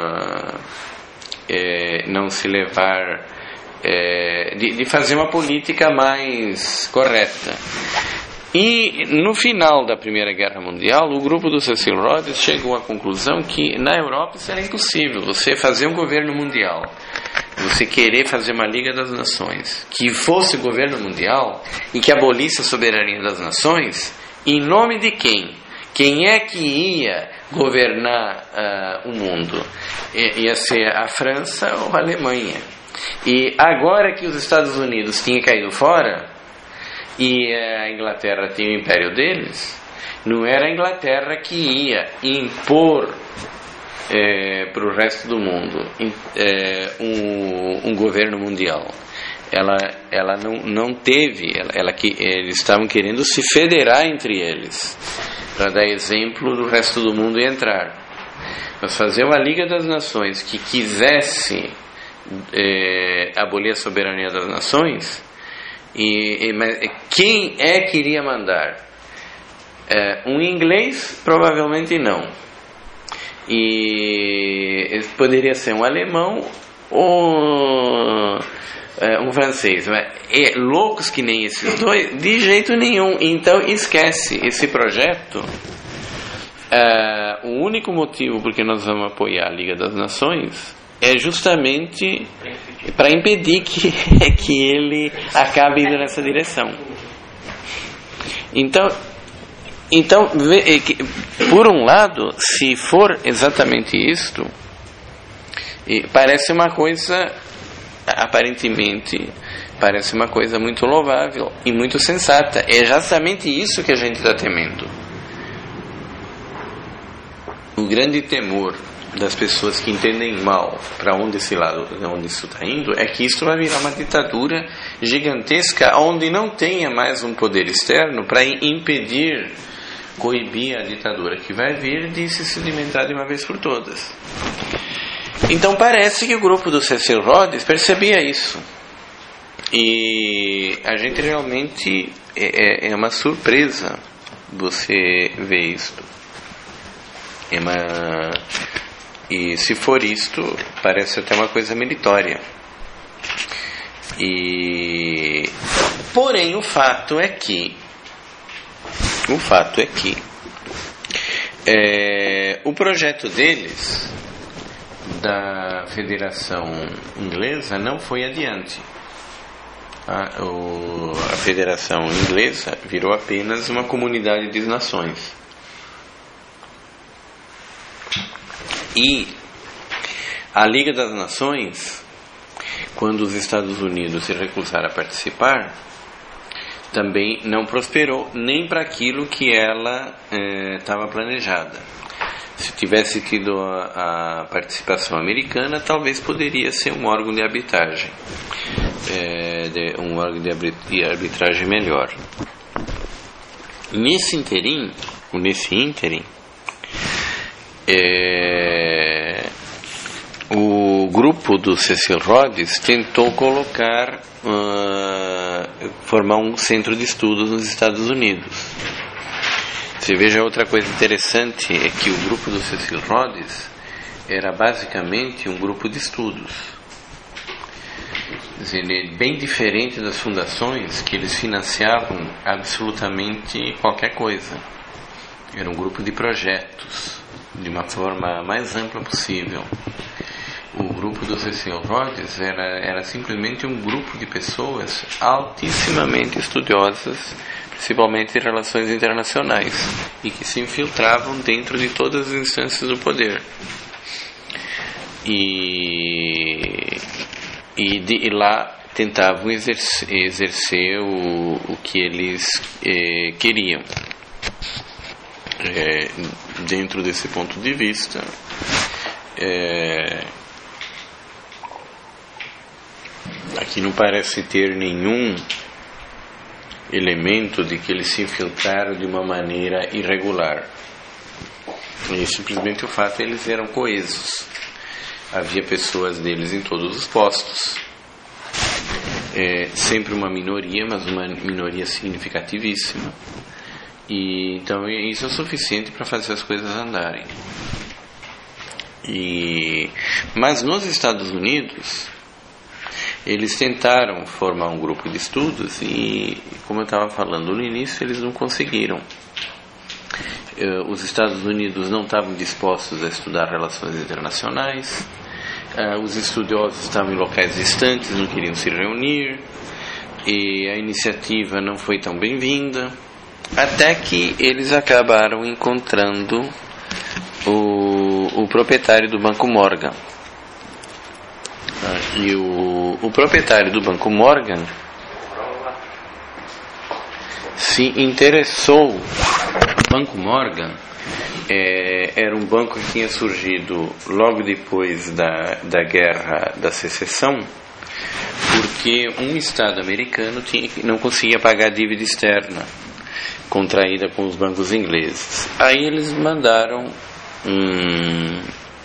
é, não se levar é, de, de fazer uma política mais correta. E no final da Primeira Guerra Mundial, o grupo do Cecil Rhodes chegou à conclusão que na Europa isso era impossível, você fazer um governo mundial, você querer fazer uma Liga das Nações que fosse governo mundial e que abolisse a soberania das nações. Em nome de quem? Quem é que ia governar uh, o mundo? I- ia ser a França ou a Alemanha. E agora que os Estados Unidos tinham caído fora e a Inglaterra tinha o império deles, não era a Inglaterra que ia impor é, para o resto do mundo é, um, um governo mundial. Ela, ela não, não teve, ela, ela que, eles estavam querendo se federar entre eles, para dar exemplo do resto do mundo e entrar. Mas fazer uma Liga das Nações que quisesse é, abolir a soberania das nações. E, e, mas quem é que iria mandar? É, um inglês? Provavelmente não. E poderia ser um alemão ou é, um francês. Mas é, loucos que nem esses dois? De jeito nenhum. Então esquece esse projeto. É, o único motivo por que nós vamos apoiar a Liga das Nações é justamente para impedir que, que ele acabe indo nessa direção. Então, então, por um lado, se for exatamente isto, parece uma coisa, aparentemente, parece uma coisa muito louvável e muito sensata. É exatamente isso que a gente está temendo. O grande temor das pessoas que entendem mal para onde esse lado, onde isso está indo, é que isso vai virar uma ditadura gigantesca, onde não tenha mais um poder externo para impedir, coibir a ditadura que vai vir de se sedimentar de uma vez por todas. Então parece que o grupo do Cecil Rhodes percebia isso, e a gente realmente é, é uma surpresa você ver isto. É uma E se for isto, parece até uma coisa meritória. E porém o fato é que o fato é que é, o projeto deles da Federação Inglesa não foi adiante. A, o, a Federação Inglesa virou apenas uma comunidade de nações. E a Liga das Nações, quando os Estados Unidos se recusaram a participar, também não prosperou nem para aquilo que ela estava eh, planejada. Se tivesse tido a, a participação americana, talvez poderia ser um órgão de arbitragem, eh, de, um órgão de arbitragem melhor. Nesse interim, nesse ínterim, É, grupo do Cecil Rhodes tentou colocar, uh, formar um centro de estudos nos Estados Unidos. Você veja, outra coisa interessante é que o grupo do Cecil Rhodes era basicamente um grupo de estudos. Quer dizer, ele é bem diferente das fundações, que eles financiavam absolutamente qualquer coisa. Era um grupo de projetos, de uma forma mais ampla possível. O grupo do Cecil Rhodes era, era simplesmente um grupo de pessoas altissimamente estudiosas, principalmente em relações internacionais, e que se infiltravam dentro de todas as instâncias do poder. E, e, de, e lá tentavam exercer, exercer o, o que eles eh, queriam. É, dentro desse ponto de vista, é, aqui não parece ter nenhum elemento de que eles se infiltraram de uma maneira irregular. E simplesmente o fato é que eles eram coesos. Havia pessoas deles em todos os postos. É, sempre uma minoria, mas uma minoria significativíssima. E, então isso é o suficiente para fazer as coisas andarem. E, mas nos Estados Unidos eles tentaram formar um grupo de estudos e, como eu estava falando no início, eles não conseguiram. Os Estados Unidos não estavam dispostos a estudar relações internacionais, os estudiosos estavam em locais distantes, não queriam se reunir, e a iniciativa não foi tão bem-vinda. Até que eles acabaram encontrando o, o proprietário do Banco Morgan. Ah, e o, o proprietário do Banco Morgan se interessou. O Banco Morgan é, era um banco que tinha surgido logo depois da, da Guerra da Secessão, porque um Estado americano tinha, não conseguia pagar a dívida externa contraída com os bancos ingleses. Aí eles mandaram um,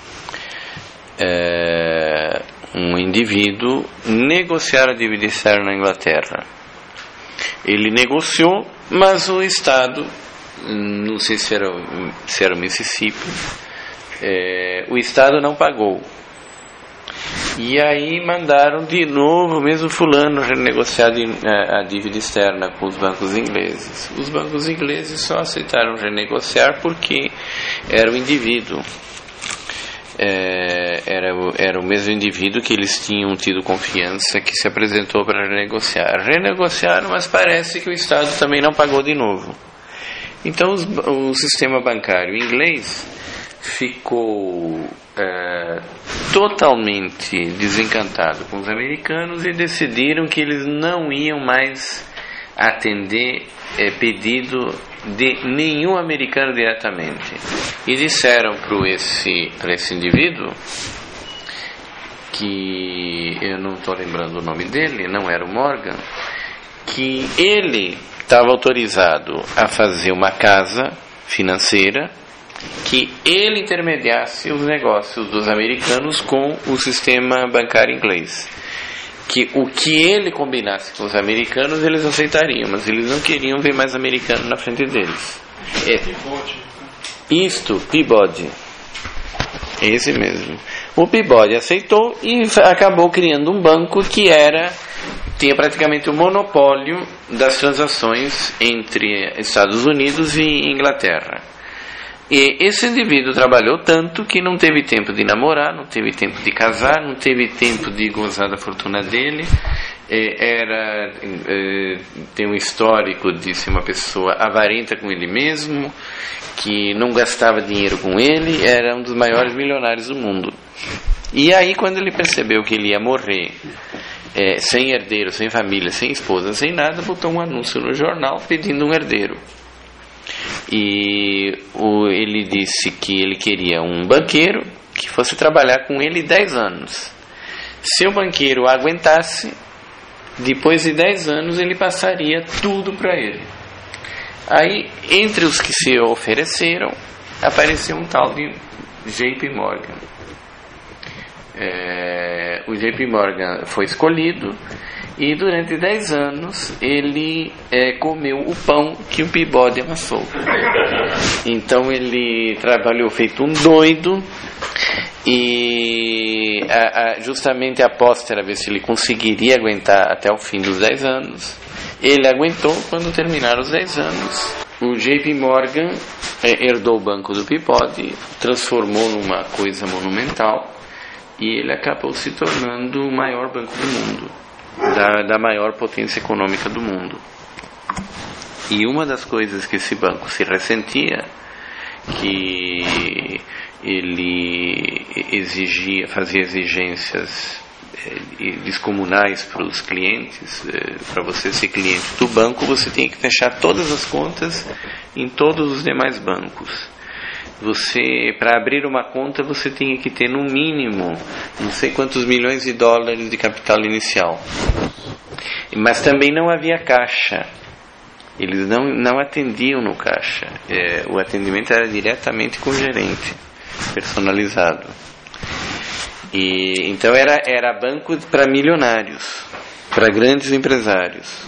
é, um indivíduo negociar a dívida externa na Inglaterra. Ele negociou, mas o Estado, não sei se era, se era o Mississippi, é, o Estado não pagou. E aí mandaram de novo o mesmo fulano renegociar a, a dívida externa com os bancos ingleses. Os bancos ingleses só aceitaram renegociar porque era o indivíduo. É, era, era o mesmo indivíduo que eles tinham tido confiança, que se apresentou para renegociar. Renegociaram, mas parece que o Estado também não pagou de novo. Então os, o sistema bancário inglês ficou é, totalmente desencantado com os americanos e decidiram que eles não iam mais atender é, pedido de nenhum americano diretamente. E disseram para esse, para esse indivíduo, que eu não estou lembrando o nome dele, não era o Morgan, que ele estava autorizado a fazer uma casa financeira que ele intermediasse os negócios dos americanos com o sistema bancário inglês. Que o que ele combinasse com os americanos eles aceitariam, mas eles não queriam ver mais americano na frente deles. É, isto, Peabody, esse mesmo. O Peabody aceitou e acabou criando um banco que era tinha praticamente o monopólio das transações entre Estados Unidos e Inglaterra. E esse indivíduo trabalhou tanto que não teve tempo de namorar, não teve tempo de casar, não teve tempo de gozar da fortuna dele. Era, tem um histórico de ser uma pessoa avarenta com ele mesmo, que não gastava dinheiro com ele, era um dos maiores milionários do mundo. E aí, quando ele percebeu que ele ia morrer é, sem herdeiro, sem família, sem esposa, sem nada, botou um anúncio no jornal pedindo um herdeiro. E o, ele disse que ele queria um banqueiro que fosse trabalhar com ele dez anos. Se o banqueiro aguentasse, depois de dez anos ele passaria tudo para ele. Aí, entre os que se ofereceram, apareceu um tal de J P Morgan. É, o J P Morgan foi escolhido e durante dez anos ele é, comeu o pão que o Peabody amassou. Então ele trabalhou feito um doido e a, a, justamente a aposta era ver se ele conseguiria aguentar até o fim dos dez anos. Ele aguentou. Quando terminaram os dez anos, o J P Morgan é, herdou o banco do Peabody, transformou numa coisa monumental e ele acabou se tornando o maior banco do mundo, da, da maior potência econômica do mundo. E uma das coisas que esse banco se ressentia, que ele exigia, fazia exigências descomunais para os clientes. Para você ser cliente do banco, você tem que fechar todas as contas em todos os demais bancos. Você, para abrir uma conta, você tinha que ter no mínimo não sei quantos milhões de dólares de capital inicial. Mas também não havia caixa. Eles não, não atendiam no caixa. É, o atendimento era diretamente com o gerente, personalizado. E, então era, era banco para milionários, para grandes empresários.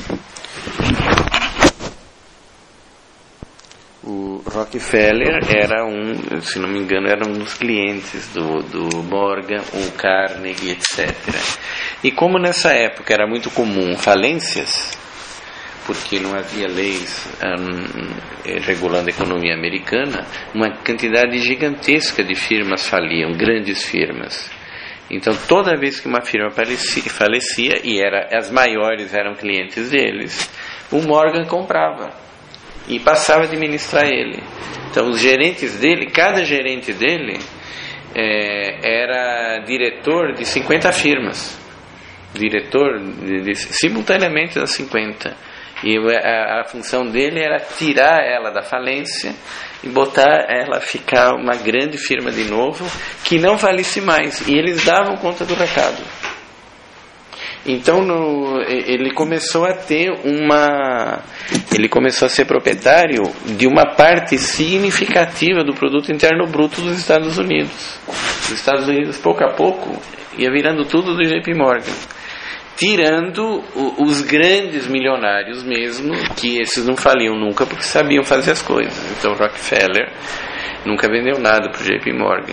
O Rockefeller era um, se não me engano, era um dos clientes do, do Morgan, o Carnegie, etcétera. E como nessa época era muito comum falências, porque não havia leis um, regulando a economia americana, uma quantidade gigantesca de firmas faliam, grandes firmas. Então toda vez que uma firma falecia, falecia e era, as maiores eram clientes deles, o Morgan comprava e passava a administrar ele. Então os gerentes dele, cada gerente dele é, era diretor de cinquenta firmas, diretor de, de, simultaneamente das cinquenta. E a, a função dele era tirar ela da falência e botar ela a ficar uma grande firma de novo, que não falisse mais. E eles davam conta do recado. Então no, ele começou a ter uma... Ele começou a ser proprietário de uma parte significativa do produto interno bruto dos Estados Unidos. Os Estados Unidos, pouco a pouco, ia virando tudo do J P Morgan. Tirando os grandes milionários mesmo, que esses não faliam nunca porque sabiam fazer as coisas. Então Rockefeller nunca vendeu nada para o J P Morgan.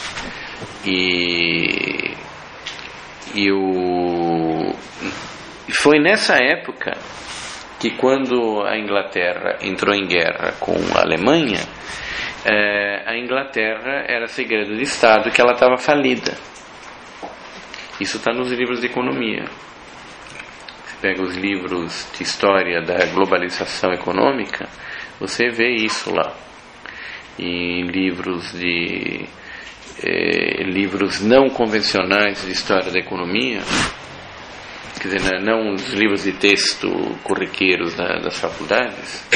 E, e o, foi nessa época que, quando a Inglaterra entrou em guerra com a Alemanha, é, a Inglaterra era segredo de Estado que ela estava falida. Isso está nos livros de economia. Pega os livros de história da globalização econômica, você vê isso lá. E livros de eh, livros não convencionais de história da economia, quer dizer, não os livros de texto corriqueiros da, das faculdades,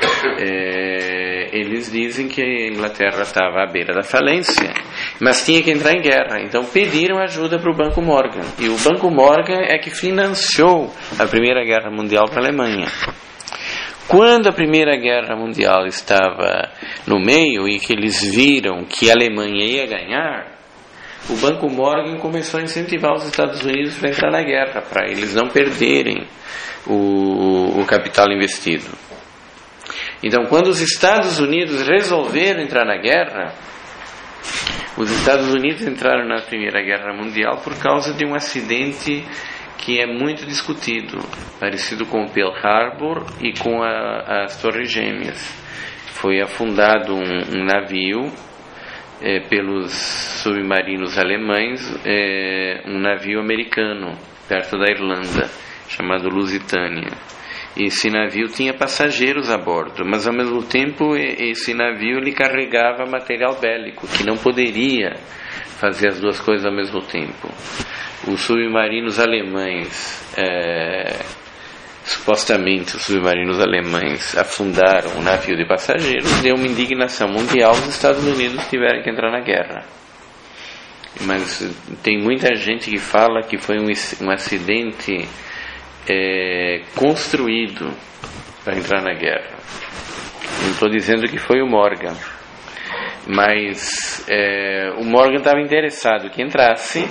é, eles dizem que a Inglaterra estava à beira da falência, mas tinha que entrar em guerra. Então pediram ajuda para o Banco Morgan, e o Banco Morgan é que financiou a Primeira Guerra Mundial para a Alemanha. Quando a Primeira Guerra Mundial estava no meio e que eles viram que a Alemanha ia ganhar, o Banco Morgan começou a incentivar os Estados Unidos para entrar na guerra, para eles não perderem o, o capital investido. Então, quando os Estados Unidos resolveram entrar na guerra, os Estados Unidos entraram na Primeira Guerra Mundial por causa de um acidente que é muito discutido, parecido com o Pearl Harbor e com a, as Torres Gêmeas. Foi afundado um, um navio É, pelos submarinos alemães, é, um navio americano perto da Irlanda, chamado Lusitânia. Esse navio tinha passageiros a bordo, mas ao mesmo tempo esse navio ele carregava material bélico, que não poderia fazer as duas coisas ao mesmo tempo. Os submarinos alemães, é, supostamente os submarinos alemães afundaram um navio de passageiros, deu uma indignação mundial, os Estados Unidos tiveram que entrar na guerra. Mas tem muita gente que fala que foi um, um acidente é, construído para entrar na guerra. Não estou dizendo que foi o Morgan, mas é, o Morgan estava interessado que entrasse,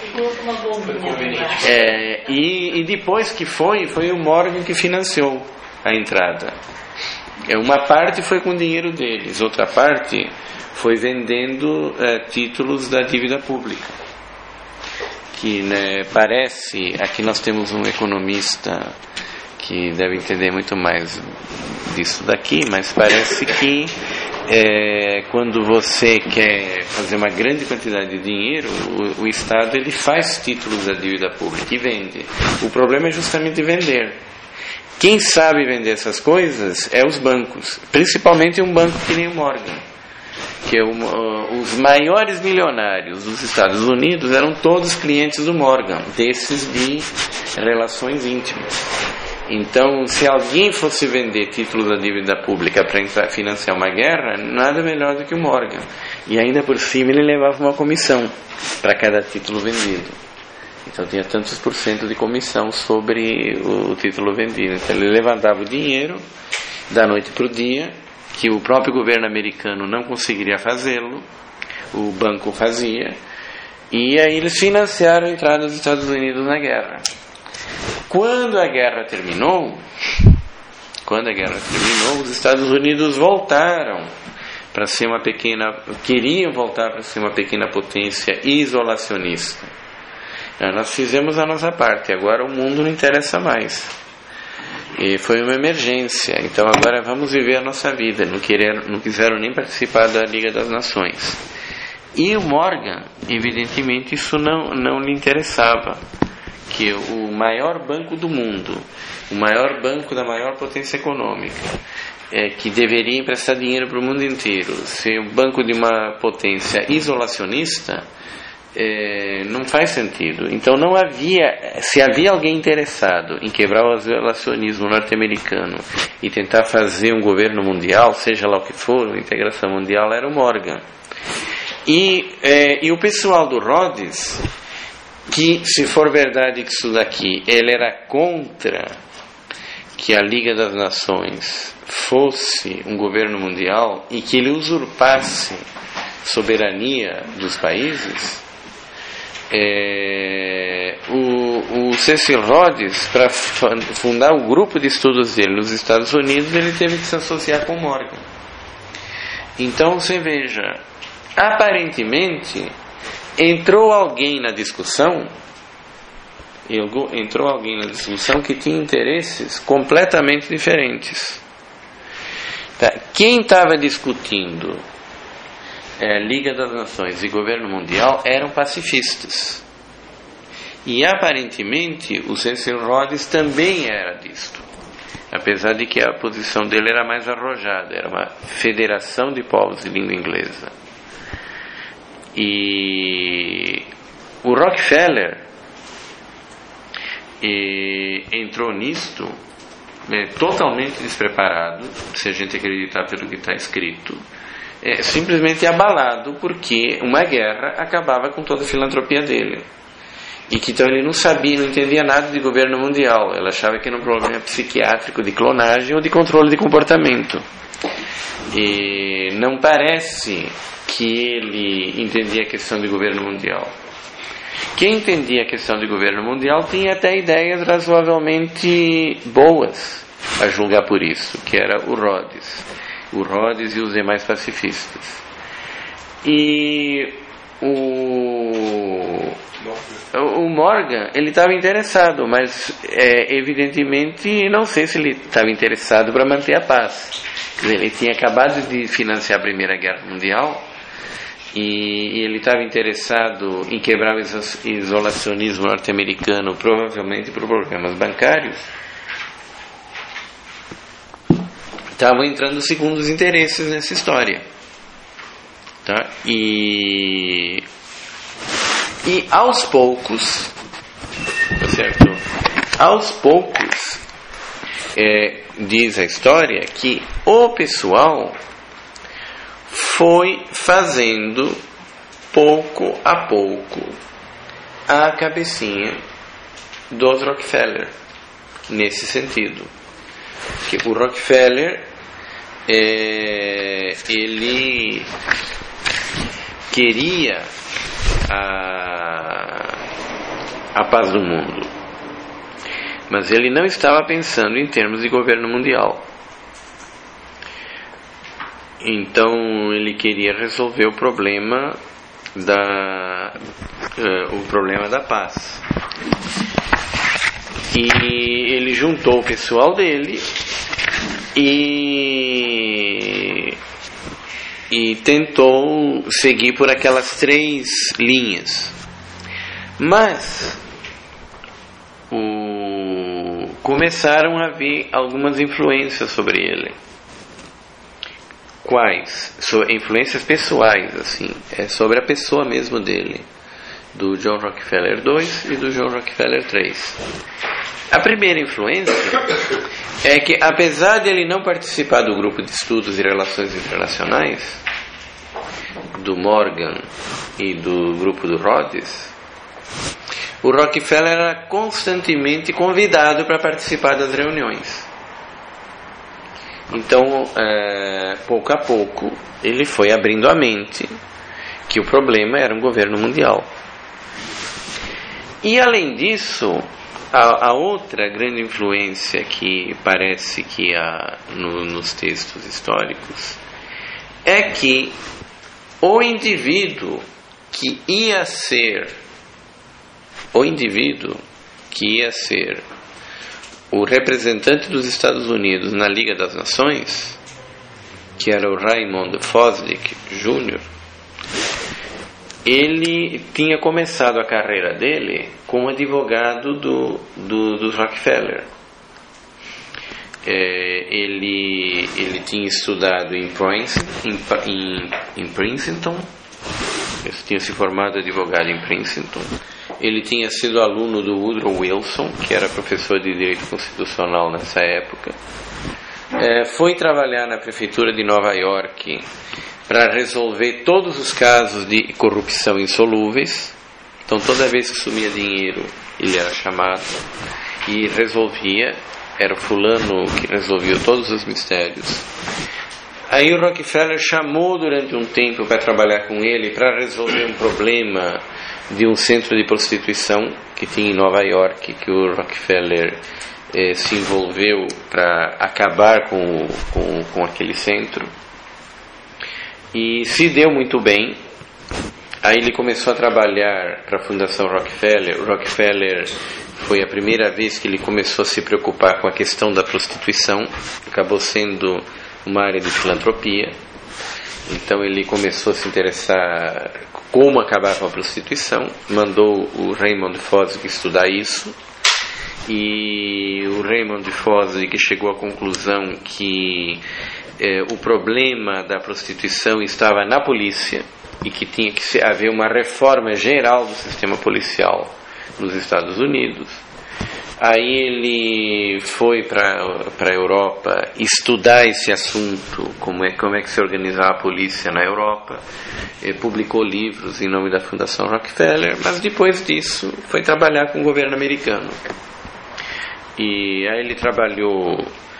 é, e, e depois que foi, foi o Morgan que financiou a entrada. É, uma parte foi com o dinheiro deles, outra parte foi vendendo é, títulos da dívida pública, que, né, parece, aqui nós temos um economista que deve entender muito mais disso daqui, mas parece que é, quando você quer fazer uma grande quantidade de dinheiro, o, o Estado ele faz títulos da dívida pública e vende. O problema é justamente vender. Quem sabe vender essas coisas é os bancos, principalmente um banco que nem o Morgan, que é o, uh, os maiores milionários dos Estados Unidos eram todos clientes do Morgan, desses de relações íntimas. Então, se alguém fosse vender títulos da dívida pública para financiar uma guerra, nada melhor do que o Morgan. E ainda por cima ele levava uma comissão para cada título vendido. Então tinha tantos por cento de comissão sobre o título vendido. Então ele levantava o dinheiro da noite para o dia, que o próprio governo americano não conseguiria fazê-lo, o banco fazia, e aí eles financiaram a entrada dos Estados Unidos na guerra. Quando a guerra terminou, quando a guerra terminou, os Estados Unidos voltaram para ser uma pequena, queriam voltar para ser uma pequena potência isolacionista. Nós fizemos a nossa parte, agora o mundo não interessa mais. E foi uma emergência, então agora vamos viver a nossa vida. Não, querer, não quiseram nem participar da Liga das Nações. E o Morgan, evidentemente, isso não, não lhe interessava. Que o maior banco do mundo, o maior banco da maior potência econômica, é, que deveria emprestar dinheiro para o mundo inteiro, ser um banco de uma potência isolacionista, é, não faz sentido. Então não havia, se havia alguém interessado em quebrar o isolacionismo norte-americano e tentar fazer um governo mundial, seja lá o que for, uma integração mundial, era o Morgan. E, é, e o pessoal do Rhodes, que, se for verdade que isso daqui, ele era contra que a Liga das Nações fosse um governo mundial e que ele usurpasse soberania dos países, é, o, o Cecil Rhodes, para fundar o grupo de estudos dele nos Estados Unidos, ele teve que se associar com o Morgan. Então você veja, aparentemente entrou alguém na discussão, entrou alguém na discussão que tinha interesses completamente diferentes. Tá? Quem estava discutindo é, Liga das Nações e governo mundial eram pacifistas. E aparentemente o Cecil Rhodes também era disto, apesar de que a posição dele era mais arrojada, era uma federação de povos de língua inglesa. E o Rockefeller e, entrou nisto é, totalmente despreparado, se a gente acreditar pelo que está escrito, é, simplesmente abalado porque uma guerra acabava com toda a filantropia dele. E que então ele não sabia, não entendia nada de governo mundial. Ele achava que era um problema psiquiátrico de clonagem ou de controle de comportamento. E não parece que ele entendia a questão de governo mundial. Quem entendia a questão de governo mundial tinha até ideias razoavelmente boas a julgar por isso, que era o Rhodes. O Rhodes e os demais pacifistas. E o, o Morgan, ele estava interessado, mas é, evidentemente não sei se ele estava interessado para manter a paz. Quer dizer, ele tinha acabado de financiar a Primeira Guerra Mundial e, e ele estava interessado em quebrar o isolacionismo norte-americano, provavelmente por problemas bancários. Estavam entrando segundo os interesses nessa história, tá? E e aos poucos, tá certo? Aos poucos, é, diz a história que o pessoal foi fazendo pouco a pouco a cabecinha dos Rockefeller nesse sentido. Que o Rockefeller, é, ele queria a, a paz do mundo, mas ele não estava pensando em termos de governo mundial. Então ele queria resolver o problema da uh, o problema da paz. E ele juntou o pessoal dele e e tentou seguir por aquelas três linhas. Mas o, começaram a vir algumas influências sobre ele. Quais? So, influências pessoais, assim, é sobre a pessoa mesmo dele, do John Rockefeller dois e do John Rockefeller três. A primeira influência é que, apesar de ele não participar do grupo de estudos de relações internacionais, do Morgan e do grupo do Rhodes, o Rockefeller era constantemente convidado para participar das reuniões. Então, é, pouco a pouco, ele foi abrindo a mente que o problema era um governo mundial. E, além disso, a, a outra grande influência que parece que há no, nos textos históricos é que o indivíduo que ia ser, o indivíduo que ia ser o representante dos Estados Unidos na Liga das Nações, que era o Raymond Fosdick Júnior, ele tinha começado a carreira dele como advogado do, do, do Rockefeller. É, ele, ele tinha estudado em Princeton, em, em Princeton, ele tinha se formado advogado em Princeton. Ele tinha sido aluno do Woodrow Wilson, que era professor de Direito Constitucional nessa época. É, foi trabalhar na prefeitura de Nova York para resolver todos os casos de corrupção insolúveis. Então, toda vez que sumia dinheiro, ele era chamado e resolvia. Era o fulano que resolvia todos os mistérios. Aí o Rockefeller chamou durante um tempo para trabalhar com ele para resolver um problema de um centro de prostituição que tinha em Nova York, que o Rockefeller eh, se envolveu para acabar com, com, com aquele centro. E se deu muito bem. Aí ele começou a trabalhar para a Fundação Rockefeller. O Rockefeller foi a primeira vez que ele começou a se preocupar com a questão da prostituição. Acabou sendo uma área de filantropia. Então ele começou a se interessar como acabar com a prostituição. Mandou o Raymond Fosdick estudar isso. E o Raymond Fosdick chegou à conclusão que eh, o problema da prostituição estava na polícia e que tinha que haver uma reforma geral do sistema policial nos Estados Unidos. Aí ele foi para a Europa estudar esse assunto, como é, como é que se organizava a polícia na Europa, e publicou livros em nome da Fundação Rockefeller, mas depois disso foi trabalhar com o governo americano. E aí ele trabalhou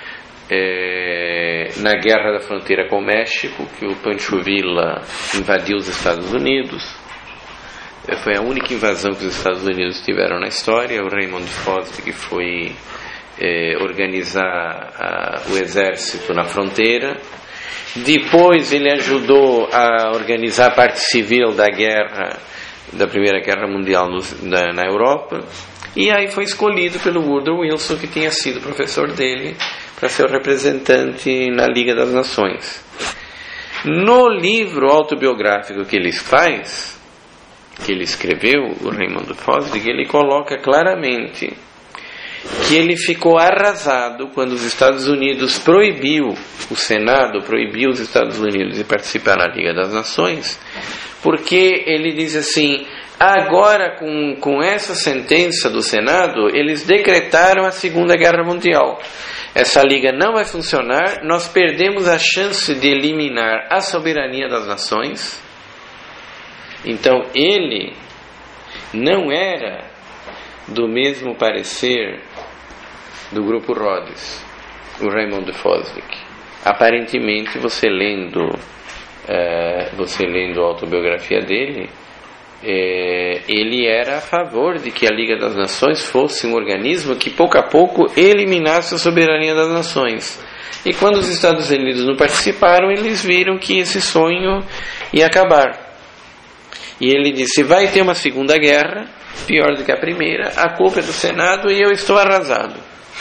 é, na Guerra da Fronteira com o México, que o Pancho Villa invadiu os Estados Unidos. Foi a única invasão que os Estados Unidos tiveram na história. O Raymond Fosdick foi é, organizar a, o exército na fronteira. Depois ele ajudou a organizar a parte civil da guerra, da Primeira Guerra Mundial no, da, na Europa. E aí foi escolhido pelo Woodrow Wilson, que tinha sido professor dele, para ser o representante na Liga das Nações. No livro autobiográfico que ele faz, que ele escreveu, o Raymond Fosdick, ele coloca claramente que ele ficou arrasado quando os Estados Unidos proibiu, o Senado proibiu os Estados Unidos de participar na Liga das Nações, porque ele diz assim: agora com, com essa sentença do Senado, eles decretaram a Segunda Guerra Mundial. Essa liga não vai funcionar, nós perdemos a chance de eliminar a soberania das nações. Então ele não era do mesmo parecer do grupo Rhodes, o Raymond Fosdick. Aparentemente, você lendo é, você lendo a autobiografia dele, é, ele era a favor de que a Liga das Nações fosse um organismo que pouco a pouco eliminasse a soberania das nações. E quando os Estados Unidos não participaram, eles viram que esse sonho ia acabar. E ele disse: vai ter uma segunda guerra, pior do que a primeira, a culpa é do Senado e eu estou arrasado.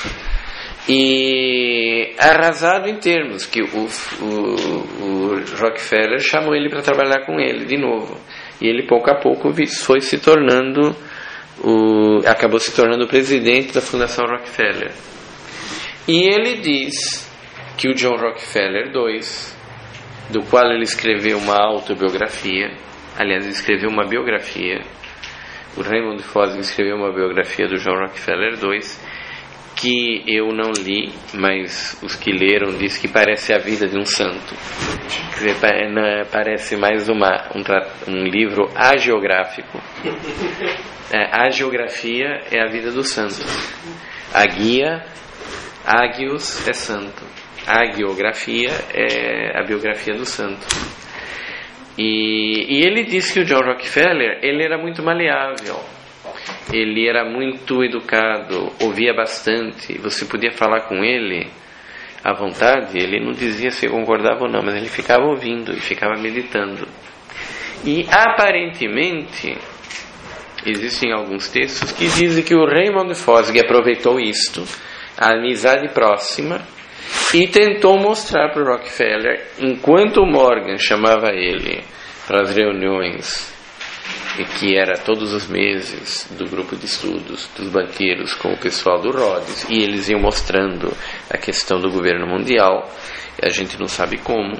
E arrasado em termos que o, o, o Rockefeller chamou ele para trabalhar com ele de novo. E ele pouco a pouco foi se tornando, o, acabou se tornando o presidente da Fundação Rockefeller. E ele diz que o John Rockefeller segundo, do qual ele escreveu uma autobiografia, aliás, ele escreveu uma biografia, o Raymond Fosdick escreveu uma biografia do John Rockefeller segundo, que eu não li, mas os que leram dizem que parece a vida de um santo. Quer dizer, parece mais uma, um, um livro agiográfico. É, a geografia é a vida do santo. A guia, Agios, é santo. A agiografia é a biografia do santo. E, e ele disse que o John Rockefeller, ele era muito maleável. Ele era muito educado, ouvia bastante, você podia falar com ele à vontade, ele não dizia se concordava ou não, mas ele ficava ouvindo e ficava meditando. E aparentemente existem alguns textos que dizem que o Raymond Fosdick aproveitou isto, a amizade próxima, e tentou mostrar para o Rockefeller, enquanto o Morgan chamava ele para as reuniões, e que era todos os meses do grupo de estudos dos banqueiros com o pessoal do Rhodes, e eles iam mostrando a questão do governo mundial, a gente não sabe como,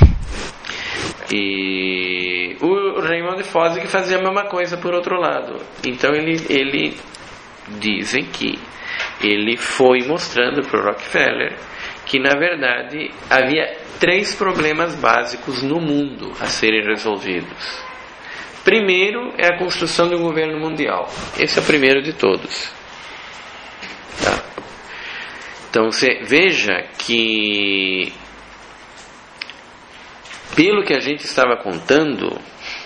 e o Raymond Fosdick fazia a mesma coisa por outro lado. Então ele, ele dizem que ele foi mostrando para o Rockefeller que na verdade havia três problemas básicos no mundo a serem resolvidos. Primeiro é a construção do governo mundial. Esse é o primeiro de todos. Tá? Então você veja que, pelo que a gente estava contando,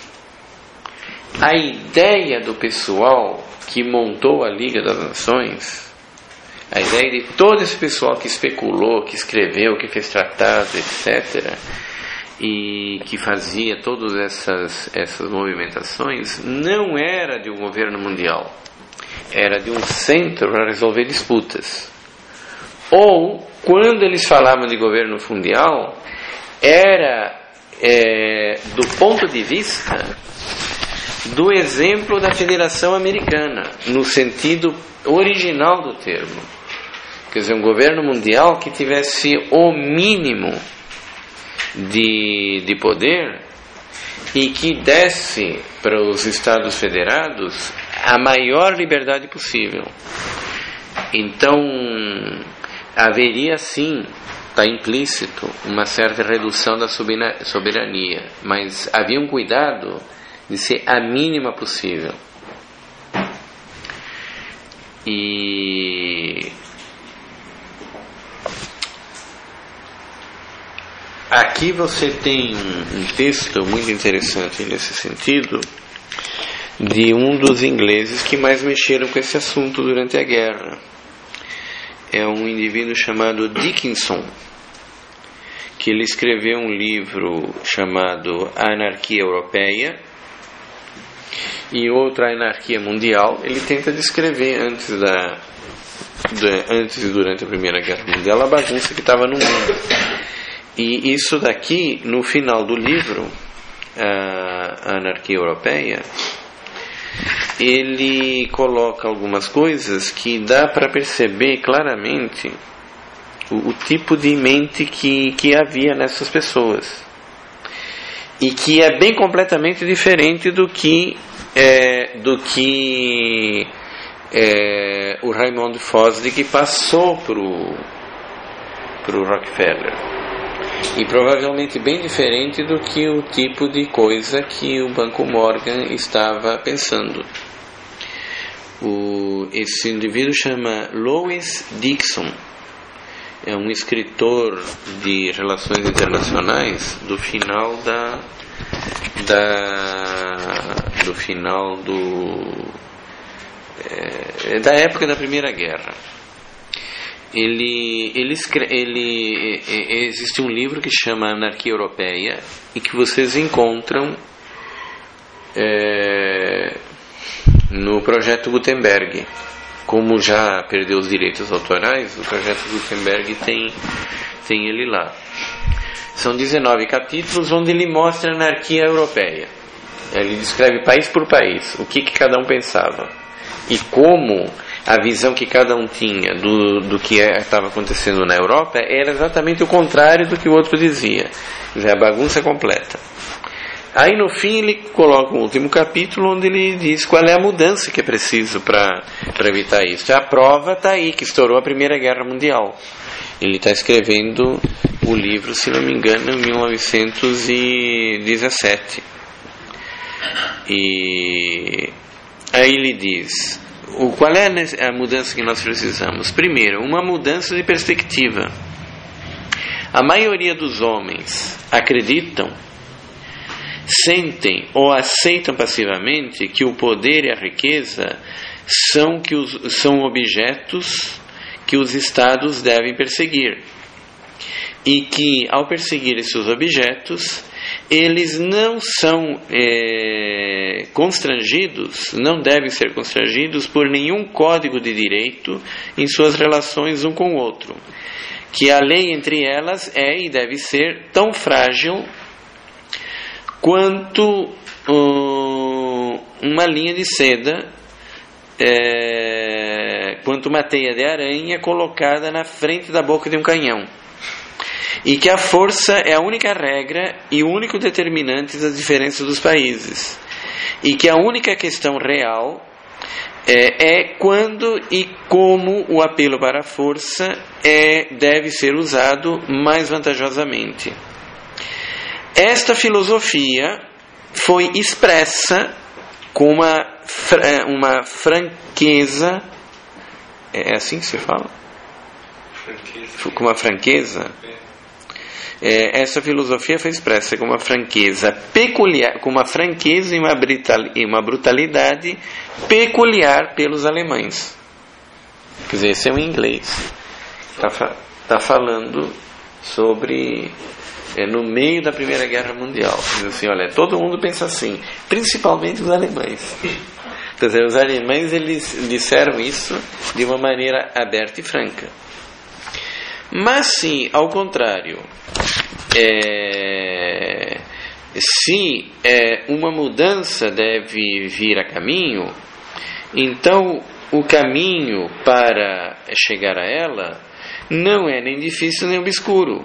a ideia do pessoal que montou a Liga das Nações, a ideia de todo esse pessoal que especulou, que escreveu, que fez tratado, etcétera, e que fazia todas essas, essas movimentações, não era de um governo mundial, era de um centro para resolver disputas. Ou, quando eles falavam de governo mundial, era é, do ponto de vista do exemplo da Federação Americana, no sentido original do termo. Quer dizer, um governo mundial que tivesse o mínimo De, de poder e que desse para os Estados Federados a maior liberdade possível. Então haveria sim, está implícito, uma certa redução da soberania, mas havia um cuidado de ser a mínima possível. E aqui você tem um texto muito interessante nesse sentido, de um dos ingleses que mais mexeram com esse assunto durante a guerra. É um indivíduo chamado Dickinson, que ele escreveu um livro chamado A Anarquia Europeia e outra, A Anarquia Mundial. Ele tenta descrever antes da, da antes e durante a Primeira Guerra Mundial a bagunça que estava no mundo. E isso daqui, no final do livro, a Anarquia Europeia, ele coloca algumas coisas que dá para perceber claramente o, o tipo de mente que, que havia nessas pessoas. E que é bem completamente diferente do que, é, do que é, o Raymond Fosdick passou para o Rockefeller. E provavelmente bem diferente do que o tipo de coisa que o Banco Morgan estava pensando. O, esse indivíduo chama Louis Dixon. é um escritor de relações internacionais do final da, da do final do é, da época da Primeira Guerra. Ele, ele, ele, ele existe um livro que chama Anarquia Europeia e que vocês encontram é, no projeto Gutenberg. Como já perdeu os direitos autorais, o projeto Gutenberg tem, tem ele lá. São dezenove capítulos onde ele mostra a anarquia europeia. Ele descreve país por país, o que, que cada um pensava e como a visão que cada um tinha do, do que estava acontecendo na Europa era exatamente o contrário do que o outro dizia. Quer dizer, a bagunça completa. Aí no fim ele coloca um último capítulo onde ele diz qual é a mudança que é preciso para evitar isso. A prova está aí, que estourou a Primeira Guerra Mundial. Ele está escrevendo o livro, se não me engano, em mil novecentos e dezessete. E aí ele diz, o, qual é a mudança que nós precisamos? Primeiro, uma mudança de perspectiva. A maioria dos homens acreditam, sentem ou aceitam passivamente que o poder e a riqueza são, que os, são objetos que os estados devem perseguir e que ao perseguir esses objetos eles não são é, constrangidos, não devem ser constrangidos por nenhum código de direito em suas relações um com o outro, que a lei entre elas é e deve ser tão frágil quanto uh, uma linha de seda, é, quanto uma teia de aranha colocada na frente da boca de um canhão, e que a força é a única regra e o único determinante das diferenças dos países, e que a única questão real é, é quando e como o apelo para a força é, deve ser usado mais vantajosamente. Esta filosofia foi expressa com uma, uma franqueza, é assim que se fala? Franqueza. Com uma franqueza. É, essa filosofia foi expressa com uma franqueza peculiar, com uma franqueza e uma, brutal, e uma brutalidade peculiar pelos alemães. Quer dizer, esse é um inglês. Está tá falando sobre... É, no meio da Primeira Guerra Mundial. Diz assim, olha, todo mundo pensa assim, principalmente os alemães. Quer dizer, os alemães eles disseram isso de uma maneira aberta e franca. Mas se, ao contrário, é, se é, uma mudança deve vir a caminho, então o caminho para chegar a ela não é nem difícil nem obscuro.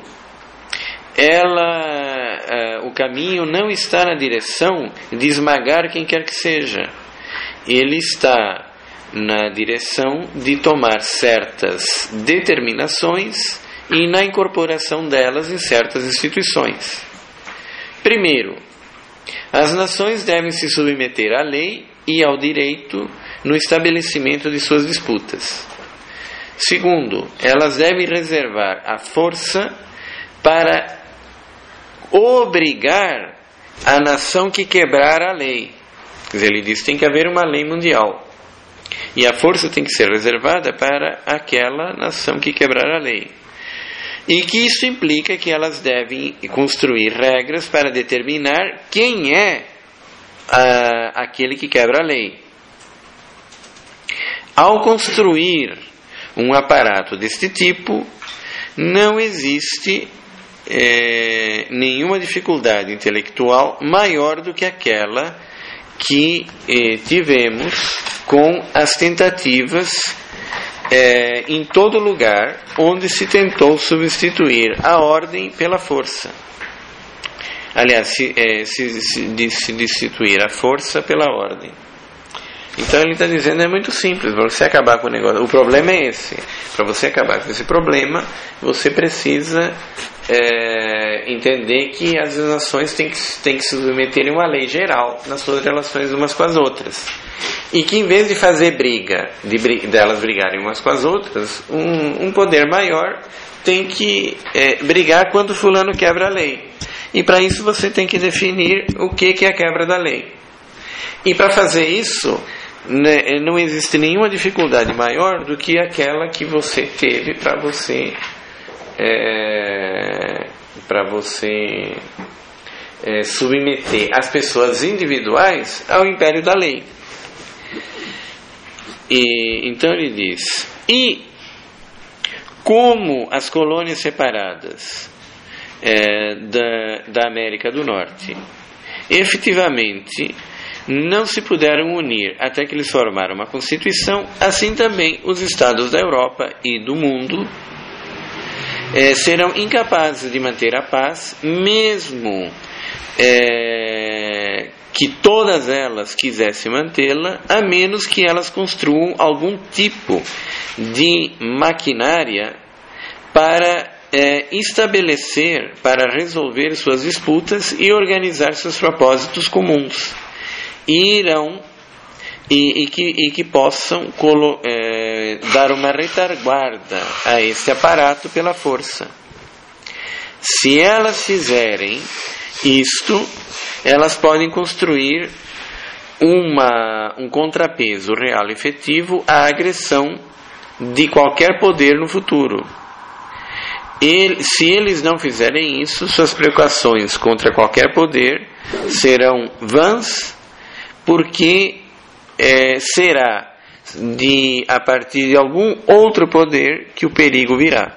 Ela, uh, o caminho não está na direção de esmagar quem quer que seja. Ele está na direção de tomar certas determinações e na incorporação delas em certas instituições. Primeiro, as nações devem se submeter à lei e ao direito no estabelecimento de suas disputas. Segundo, elas devem reservar a força para obrigar a nação que quebrar a lei. Quer dizer, ele diz que tem que haver uma lei mundial. E a força tem que ser reservada para aquela nação que quebrar a lei. E que isso implica que elas devem construir regras para determinar quem é a, aquele que quebra a lei. Ao construir um aparato deste tipo, não existe É, nenhuma dificuldade intelectual maior do que aquela que eh, tivemos com as tentativas eh, em todo lugar onde se tentou substituir a ordem pela força. Aliás, se, eh, se, se, se destituir a força pela ordem. Então ele está dizendo, é muito simples, para você acabar com o negócio, o problema é esse, para você acabar com esse problema, você precisa é, entender que as nações têm que, têm que se submeterem a uma lei geral nas suas relações umas com as outras, e que em vez de fazer briga, de delas brigarem umas com as outras, um, um poder maior tem que é, brigar quando fulano quebra a lei, e para isso você tem que definir o que, que é a quebra da lei. E para fazer isso, né, não existe nenhuma dificuldade maior do que aquela que você teve para você é, para você é, submeter as pessoas individuais ao império da lei. E então ele diz: e como as colônias separadas é, da, da América do Norte efetivamente não se puderam unir até que eles formaram uma Constituição, assim também os estados da Europa e do mundo é, serão incapazes de manter a paz, mesmo é, que todas elas quisessem mantê-la, a menos que elas construam algum tipo de maquinária para é, estabelecer, para resolver suas disputas e organizar seus propósitos comuns. E irão e, e, que, e que possam colo, é, dar uma retaguarda a este aparato pela força. Se elas fizerem isto, elas podem construir uma, um contrapeso real e efetivo à agressão de qualquer poder no futuro. E, se eles não fizerem isso, suas preocupações contra qualquer poder serão vãs, porque é, será de, a partir de algum outro poder que o perigo virá.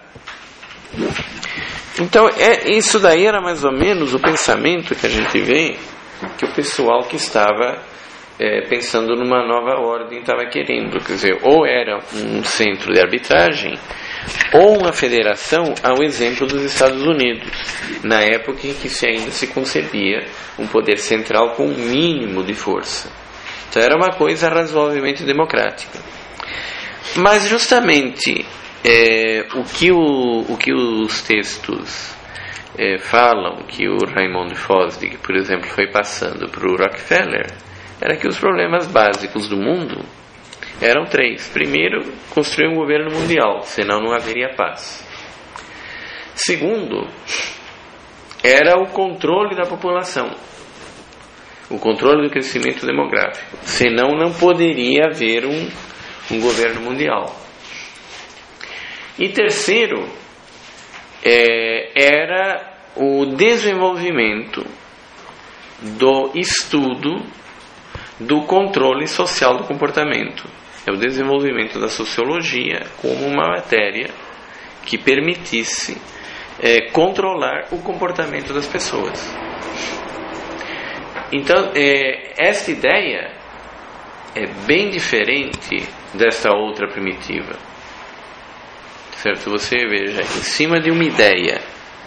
Então, é, isso daí era mais ou menos o pensamento que a gente vê que o pessoal que estava é, pensando numa nova ordem estava querendo. Quer dizer, ou era um centro de arbitragem, ou uma federação, ao exemplo dos Estados Unidos, na época em que se ainda se concebia um poder central com um mínimo de força. Então era uma coisa razoavelmente democrática. Mas justamente é, o, que o, o que os textos é, falam, que o Raymond Fosdick, por exemplo, foi passando para o Rockefeller, era que os problemas básicos do mundo eram três. Primeiro, construir um governo mundial, senão não haveria paz. Segundo, era o controle da população, o controle do crescimento demográfico, senão não poderia haver um, um governo mundial. E terceiro, é, era o desenvolvimento do estudo do controle social do comportamento. É o desenvolvimento da sociologia como uma matéria que permitisse é, controlar o comportamento das pessoas. Então, é, esta ideia é bem diferente desta outra primitiva. Certo? Você veja, em cima de uma ideia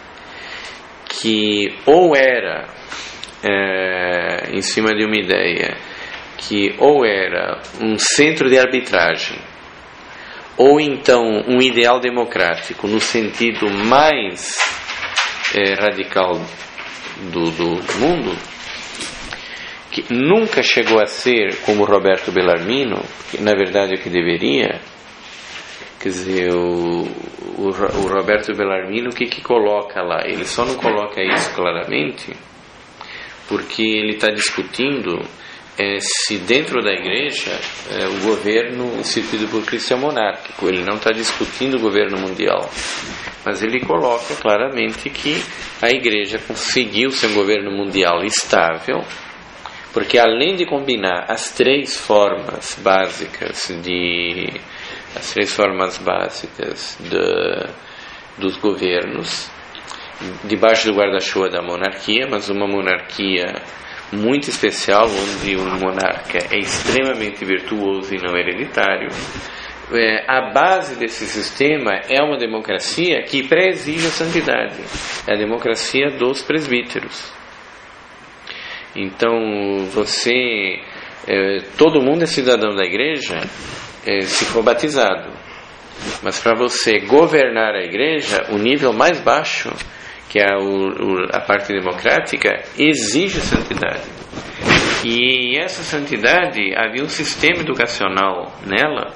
que ou era, é, em cima de uma ideia que ou era um centro de arbitragem, ou então um ideal democrático no sentido mais é, radical do, do mundo, que nunca chegou a ser como Roberto Bellarmino, que na verdade é o que deveria. Quer dizer, o, o, o Roberto Bellarmino, o que que coloca lá? Ele só não coloca isso claramente porque ele está discutindo É, se dentro da igreja é, o governo instituído por Cristo é monárquico. Ele não está discutindo o governo mundial, mas ele coloca claramente que a igreja conseguiu ser um governo mundial estável, porque além de combinar as três formas básicas de as três formas básicas de, dos governos debaixo do guarda-chuva da monarquia, mas uma monarquia muito especial, onde o monarca é extremamente virtuoso e não hereditário. É, a base desse sistema é uma democracia que pré-exige a santidade, é a democracia dos presbíteros. Então você é, todo mundo é cidadão da igreja é, se for batizado. Mas para você governar a igreja, o nível mais baixo, que é o, o, a parte democrática, exige santidade. E essa santidade, havia um sistema educacional nela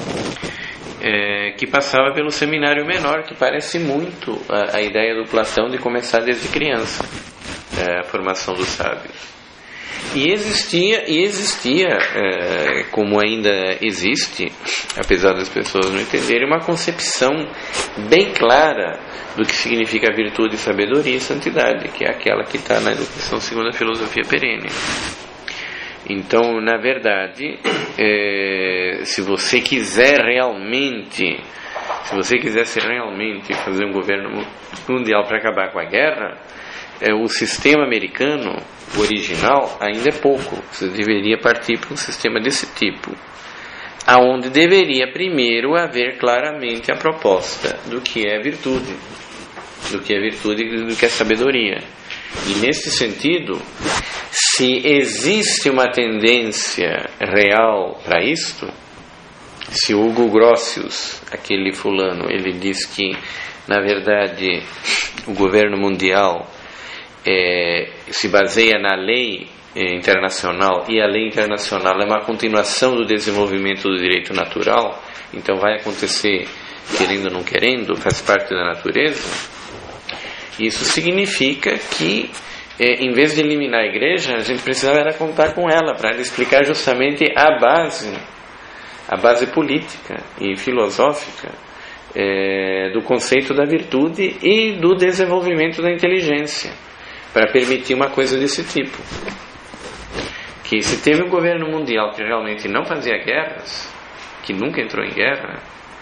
é, que passava pelo seminário menor, que parece muito a, a ideia do Platão de começar desde criança, é, a formação dos sábios. E existia, e existia é, como ainda existe, apesar das pessoas não entenderem, uma concepção bem clara do que significa virtude, sabedoria e santidade, que é aquela que está na educação segundo a filosofia perene. Então, na verdade, é, se você quiser realmente, se você quisesse realmente fazer um governo mundial para acabar com a guerra, é, o sistema americano, o original, ainda é pouco. Você deveria partir para um sistema desse tipo, aonde deveria primeiro haver claramente a proposta do que é virtude, do que é virtude e do que é sabedoria. E nesse sentido, se existe uma tendência real para isto, se Hugo Grotius, aquele fulano, ele diz que na verdade o governo mundial é, se baseia na lei é, internacional, e a lei internacional é uma continuação do desenvolvimento do direito natural, então vai acontecer querendo ou não querendo, faz parte da natureza. Isso significa que, é, em vez de eliminar a igreja, a gente precisava era contar com ela para ela explicar justamente a base, a base política e filosófica é, do conceito da virtude e do desenvolvimento da inteligência, para permitir uma coisa desse tipo. Que se teve um governo mundial que realmente não fazia guerras, que nunca entrou em guerra,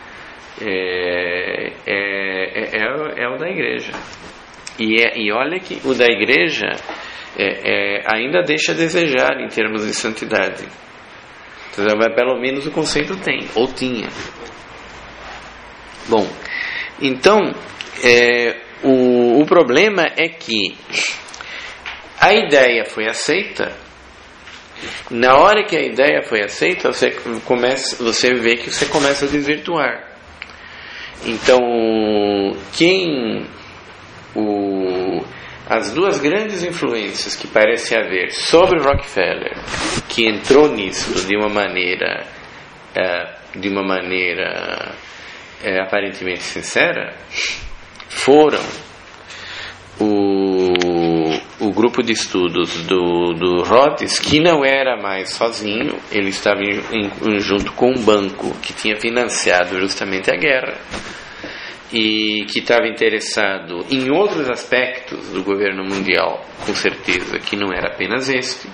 é, é, é, é o da igreja. E, é, e olha que o da igreja é, é, ainda deixa a desejar em termos de santidade. Então, mas pelo menos o conceito tem, ou tinha. Bom, então é, o, o problema é que a ideia foi aceita. Na hora que a ideia foi aceita, você começa, você vê que você começa a desvirtuar. Então, quem o, as duas grandes influências que parece haver sobre Rockefeller, que entrou nisso de uma maneira é, de uma maneira é, aparentemente sincera, foram o, o grupo de estudos do, do Rhodes, que não era mais sozinho, ele estava em, em, junto com um banco que tinha financiado justamente a guerra e que estava interessado em outros aspectos do governo mundial, com certeza que não era apenas este,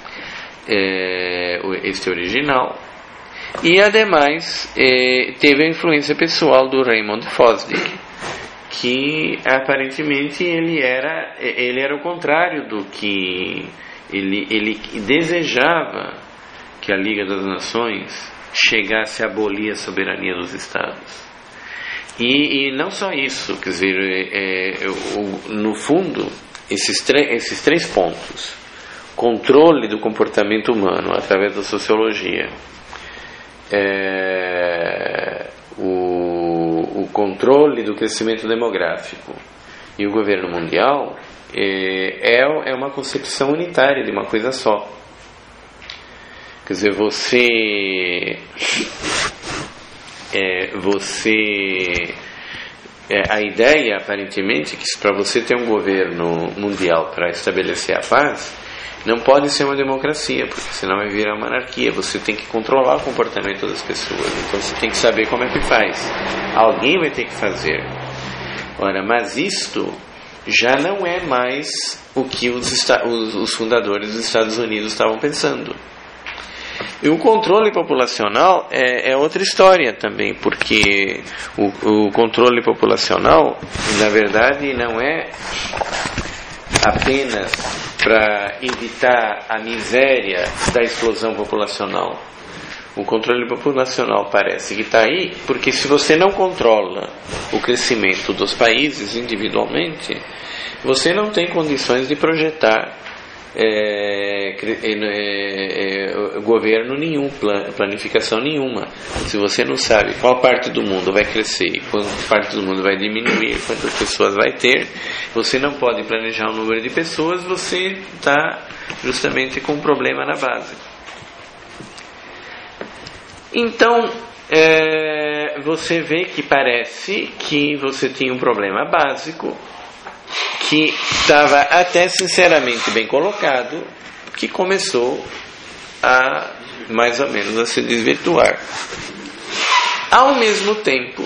é, este original. E ademais é, teve a influência pessoal do Raymond Fosdick, que aparentemente ele era, ele era o contrário do que ele, ele desejava que a Liga das Nações chegasse a abolir a soberania dos Estados. E, e não só isso, quer dizer, é, é, o, no fundo, esses, esses três pontos: controle do comportamento humano através da sociologia, é, o, o controle do crescimento demográfico e o governo mundial, é, é uma concepção unitária de uma coisa só. Quer dizer, você é, você é, a ideia aparentemente que para você ter um governo mundial para estabelecer a paz, não pode ser uma democracia, porque senão vai virar uma anarquia. Você tem que controlar o comportamento das pessoas, então você tem que saber como é que faz. Alguém vai ter que fazer. Ora, mas isto já não é mais o que os, os, os fundadores dos Estados Unidos estavam pensando. E o controle populacional é, é outra história também, porque o, o controle populacional, na verdade, não é apenas para evitar a miséria da explosão populacional. O controle populacional parece que está aí porque, se você não controla o crescimento dos países individualmente, você não tem condições de projetar é, é, é, governo nenhum, planificação nenhuma. Se você não sabe qual parte do mundo vai crescer, qual parte do mundo vai diminuir, quantas pessoas vai ter, você não pode planejar o número de pessoas, você está justamente com um problema na base. Então, é, você vê que parece que você tinha um problema básico, que estava até sinceramente bem colocado, que começou a, mais ou menos, a se desvirtuar. Ao mesmo tempo,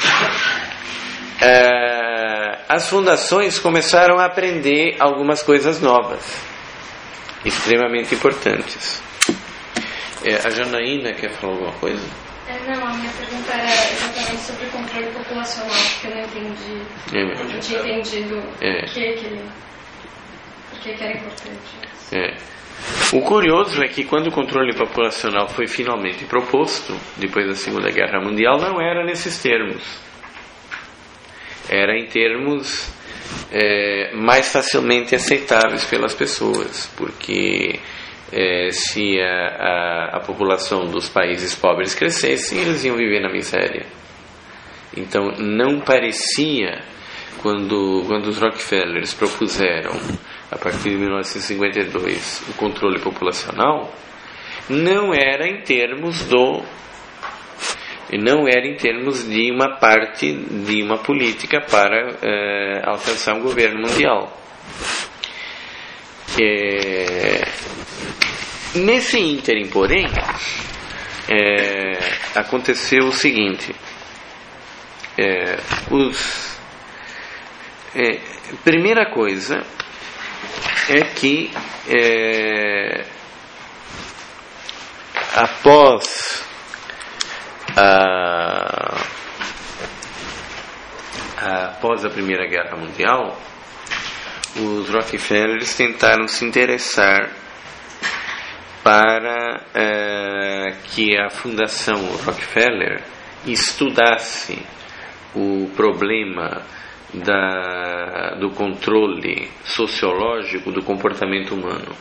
é, as fundações começaram a aprender algumas coisas novas, extremamente importantes. É, a Janaína quer falar alguma coisa? É, não, a minha pergunta era exatamente sobre o controle populacional, porque eu não entendi. É. Eu não tinha entendido é. o que, que, por que, que era importante. É. O curioso é que quando o controle populacional foi finalmente proposto, depois da Segunda Guerra Mundial, não era nesses termos. Era em termos é, mais facilmente aceitáveis pelas pessoas, porque É, se a, a, a população dos países pobres crescesse, eles iam viver na miséria. Então não parecia, quando, quando os Rockefellers propuseram, a partir de mil novecentos e cinquenta e dois, o controle populacional, não era em termos do não era em termos de uma parte de uma política para é, alcançar um governo mundial. É, nesse ínterim, porém, é, aconteceu o seguinte: é, os, é, primeira coisa é que é, após a, após a Primeira Guerra Mundial, os Rockefellers tentaram se interessar para é, que a Fundação Rockefeller estudasse o problema da, do controle sociológico do comportamento humano.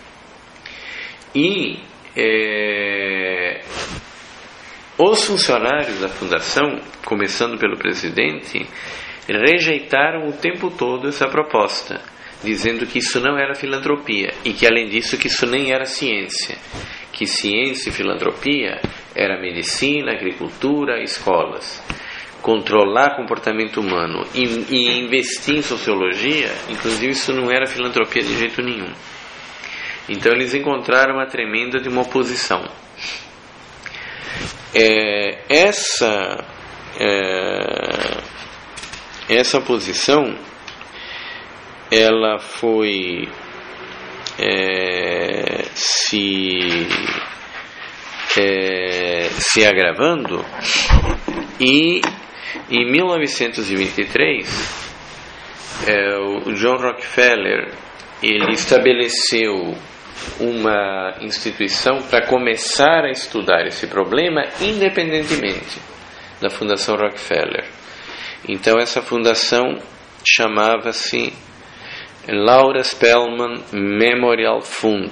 E é, os funcionários da Fundação, começando pelo presidente, rejeitaram o tempo todo essa proposta, dizendo que isso não era filantropia e que, além disso, que isso nem era ciência, que ciência e filantropia era medicina, agricultura, escolas. Controlar comportamento humano e, e investir em sociologia, inclusive, isso não era filantropia de jeito nenhum. Então eles encontraram uma tremenda de uma oposição. É, essa é, essa oposição ela foi é, se é, se agravando, e em mil novecentos e vinte e três é, o John Rockefeller ele estabeleceu uma instituição para começar a estudar esse problema independentemente da Fundação Rockefeller. Então essa fundação chamava-se Laura Spelman Memorial Fund,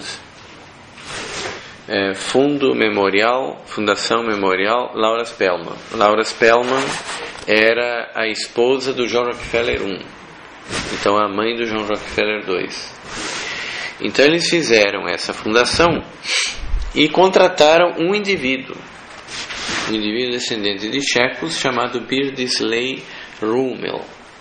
é, Fundo Memorial, Fundação Memorial Laura Spelman. Laura Spelman era a esposa do John Rockefeller I, então a mãe do John Rockefeller dois. Então eles fizeram essa fundação e contrataram um indivíduo, um indivíduo descendente de tchecos chamado Beardisley Rumel.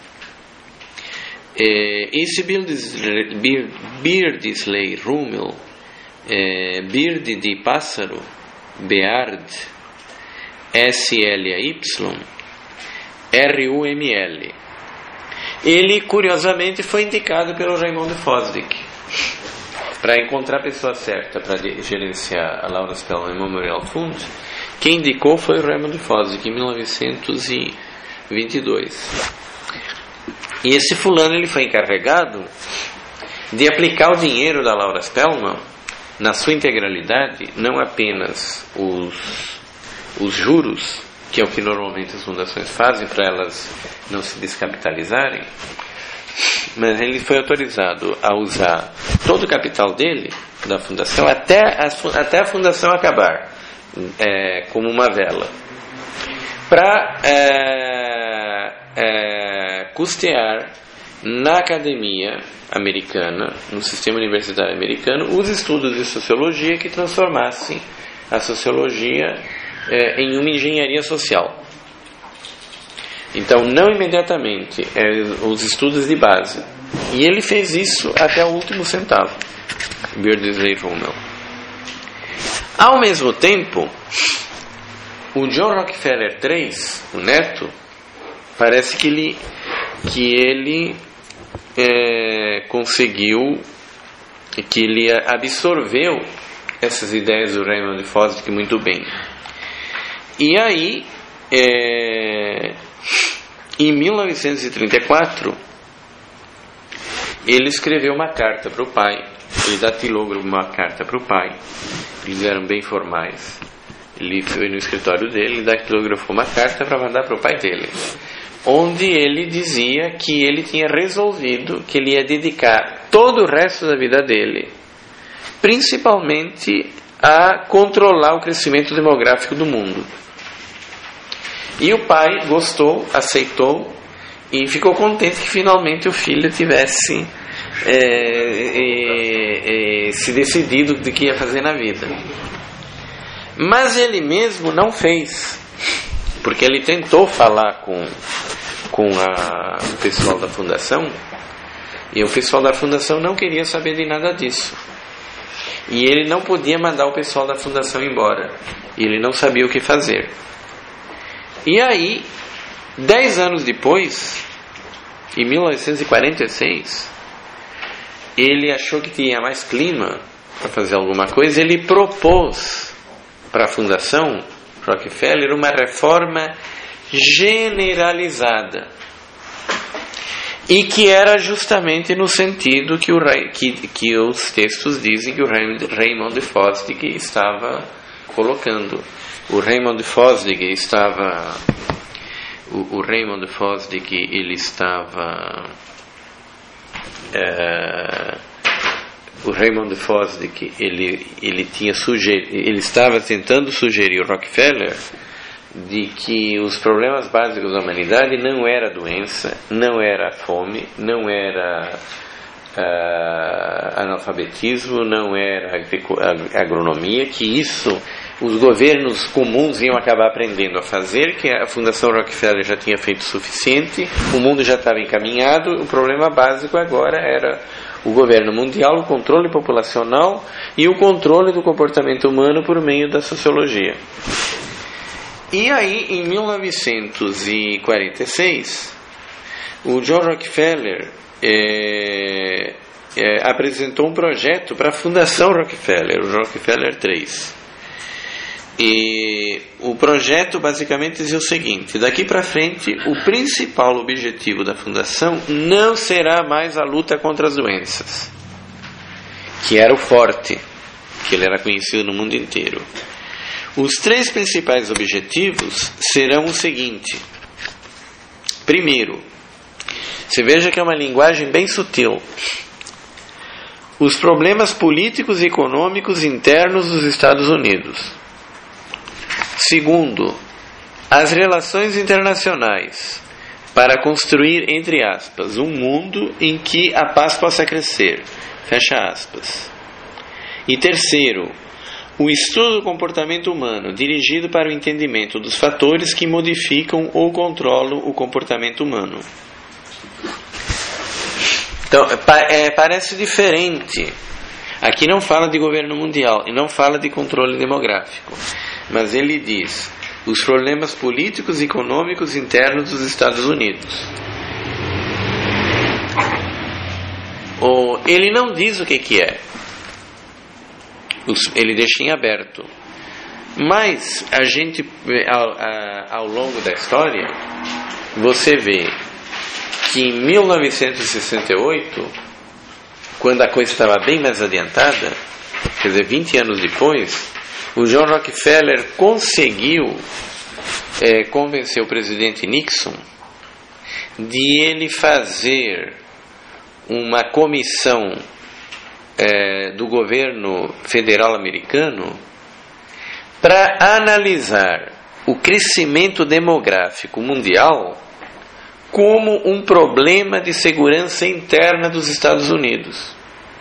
É, esse Beardisley Rumel, é, Beard de pássaro, Beard, S L A Y, R U M L. Ele, curiosamente, foi indicado pelo Raymond Fosdick para encontrar a pessoa certa para gerenciar a Laura Spelman Memorial Fund. Quem indicou foi o Raymond Fosdick em mil novecentos e vinte e dois. E esse fulano ele foi encarregado de aplicar o dinheiro da Laura Spelman na sua integralidade, não apenas os, os juros, que é o que normalmente as fundações fazem para elas não se descapitalizarem, mas ele foi autorizado a usar todo o capital dele, da fundação, até a, até a fundação acabar, é, como uma vela, para é, é, custear na academia americana, no sistema universitário americano, os estudos de sociologia que transformassem a sociologia é, em uma engenharia social. Então, não imediatamente, é, os estudos de base. E ele fez isso até o último centavo. Beardsley Rumel. Ao mesmo tempo, o John Rockefeller terceiro, o neto, parece que ele, que ele é, conseguiu, que ele absorveu essas ideias do Raymond Fosdick muito bem. E aí, é, em mil novecentos e trinta e quatro, ele escreveu uma carta para o pai. Ele datilogrou uma carta para o pai. Eles eram bem formais. Ele foi no escritório dele e datilografou uma carta para mandar para o pai dele, onde ele dizia que ele tinha resolvido que ele ia dedicar todo o resto da vida dele, principalmente a controlar o crescimento demográfico do mundo. E o pai gostou, aceitou e ficou contente que finalmente o filho tivesse é, é, é, se decidido do que ia fazer na vida. Mas ele mesmo não fez, porque ele tentou falar com, com a, o pessoal da fundação, e o pessoal da fundação não queria saber de nada disso. E ele não podia mandar o pessoal da fundação embora, e ele não sabia o que fazer. E aí, dez anos depois, em mil novecentos e quarenta e seis, ele achou que tinha mais clima para fazer alguma coisa. Ele propôs para a fundação Rockefeller uma reforma generalizada, e que era justamente no sentido que, o, que, que os textos dizem que o Raymond Fosdick estava colocando. O Raymond Fosdick estava o, o Raymond Fosdick ele estava é, o Raymond Fosdick ele ele tinha sugerido, ele estava tentando sugerir ao Rockefeller de que os problemas básicos da humanidade não era a doença, não era a fome, não era uh, analfabetismo, não era a agronomia, que isso os governos comuns iam acabar aprendendo a fazer, que a Fundação Rockefeller já tinha feito o suficiente, o mundo já estava encaminhado. O problema básico agora era o governo mundial, o controle populacional e o controle do comportamento humano por meio da sociologia. E aí, em mil novecentos e quarenta e seis, o John Rockefeller é, é, apresentou um projeto para a Fundação Rockefeller, o Rockefeller três. E o projeto basicamente dizia o seguinte: daqui para frente, o principal objetivo da fundação não será mais a luta contra as doenças, que era o forte, que ele era conhecido no mundo inteiro. Os três principais objetivos serão o seguinte: primeiro, você veja que é uma linguagem bem sutil, os problemas políticos e econômicos internos dos Estados Unidos. Segundo, as relações internacionais para construir, entre aspas, um mundo em que a paz possa crescer, fecha aspas. E terceiro, o estudo do comportamento humano dirigido para o entendimento dos fatores que modificam ou controlam o comportamento humano. Então, é, parece diferente. Aqui não fala de governo mundial e não fala de controle demográfico, mas ele diz os problemas políticos e econômicos internos dos Estados Unidos. Ou, ele não diz o que, que é, ele deixa em aberto. Mas a gente, ao, a, ao longo da história, você vê que em mil novecentos e sessenta e oito, quando a coisa estava bem mais adiantada, quer dizer, vinte anos depois, o John Rockefeller conseguiu é, convencer o presidente Nixon de ele fazer uma comissão é, do governo federal americano para analisar o crescimento demográfico mundial como um problema de segurança interna dos Estados Unidos.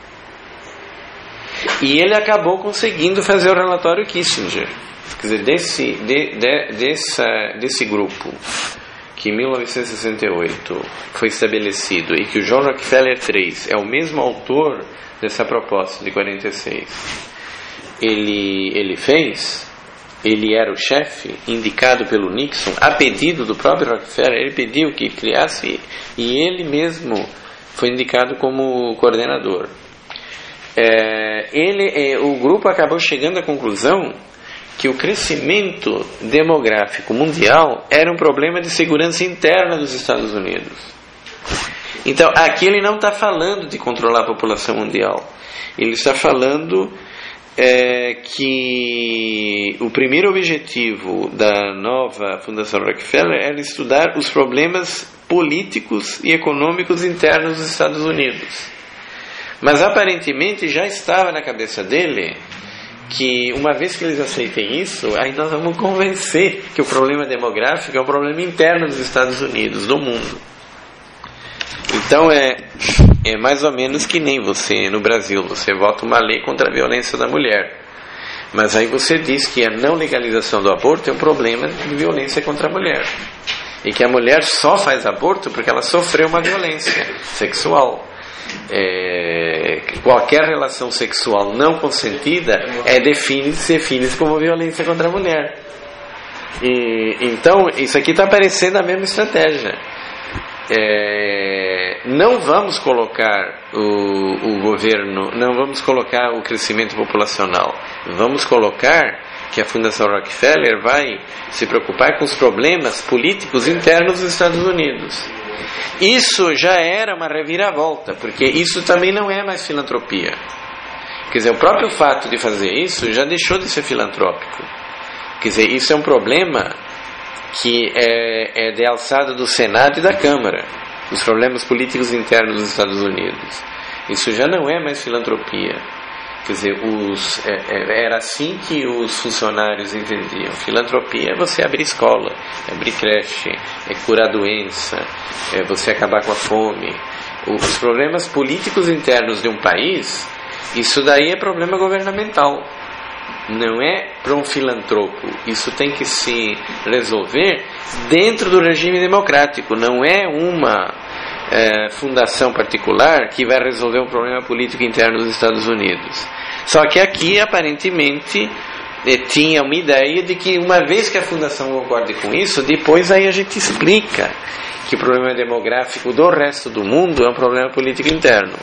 E ele acabou conseguindo fazer o relatório Kissinger. Quer dizer, desse, de, de, dessa, desse grupo que em mil novecentos e sessenta e oito foi estabelecido e que o John Rockefeller terceiro é o mesmo autor dessa proposta de quarenta e seis, ele, ele fez, ele era o chefe indicado pelo Nixon a pedido do próprio Rockefeller. Ele pediu que criasse e ele mesmo foi indicado como coordenador. É, ele, é, o grupo acabou chegando à conclusão que o crescimento demográfico mundial era um problema de segurança interna dos Estados Unidos. Então, aqui ele não está falando de controlar a população mundial. Ele está falando é, que o primeiro objetivo da nova Fundação Rockefeller era estudar os problemas políticos e econômicos internos dos Estados Unidos. Mas aparentemente já estava na cabeça dele que uma vez que eles aceitem isso, aí nós vamos convencer que o problema demográfico é um problema interno dos Estados Unidos, do mundo. Então é, é mais ou menos que nem você no Brasil, você vota uma lei contra a violência da mulher, mas aí você diz que a não legalização do aborto é um problema de violência contra a mulher, e que a mulher só faz aborto porque ela sofreu uma violência sexual. É, qualquer relação sexual não consentida é define-se define como violência contra a mulher. E, então isso aqui está parecendo a mesma estratégia. É, não vamos colocar o, o governo, não vamos colocar o crescimento populacional, vamos colocar que a Fundação Rockefeller vai se preocupar com os problemas políticos internos dos Estados Unidos. Isso já era uma reviravolta, porque isso também não é mais filantropia. Quer dizer, o próprio fato de fazer isso já deixou de ser filantrópico. Quer dizer, isso é um problema que é, é de alçada do Senado e da Câmara, os problemas políticos internos dos Estados Unidos. Isso já não é mais filantropia. Quer dizer, os, é, é, era assim que os funcionários entendiam. Filantropia é você abrir escola, é abrir creche, é curar doença, é você acabar com a fome. Os problemas políticos internos de um país, isso daí é problema governamental. Não é para um filantropo. Isso tem que se resolver dentro do regime democrático. Não é uma é, fundação particular que vai resolver um problema político interno dos Estados Unidos. Só que aqui, aparentemente, é, tinha uma ideia de que uma vez que a fundação concorde com isso, depois aí a gente explica que o problema demográfico do resto do mundo é um problema político interno.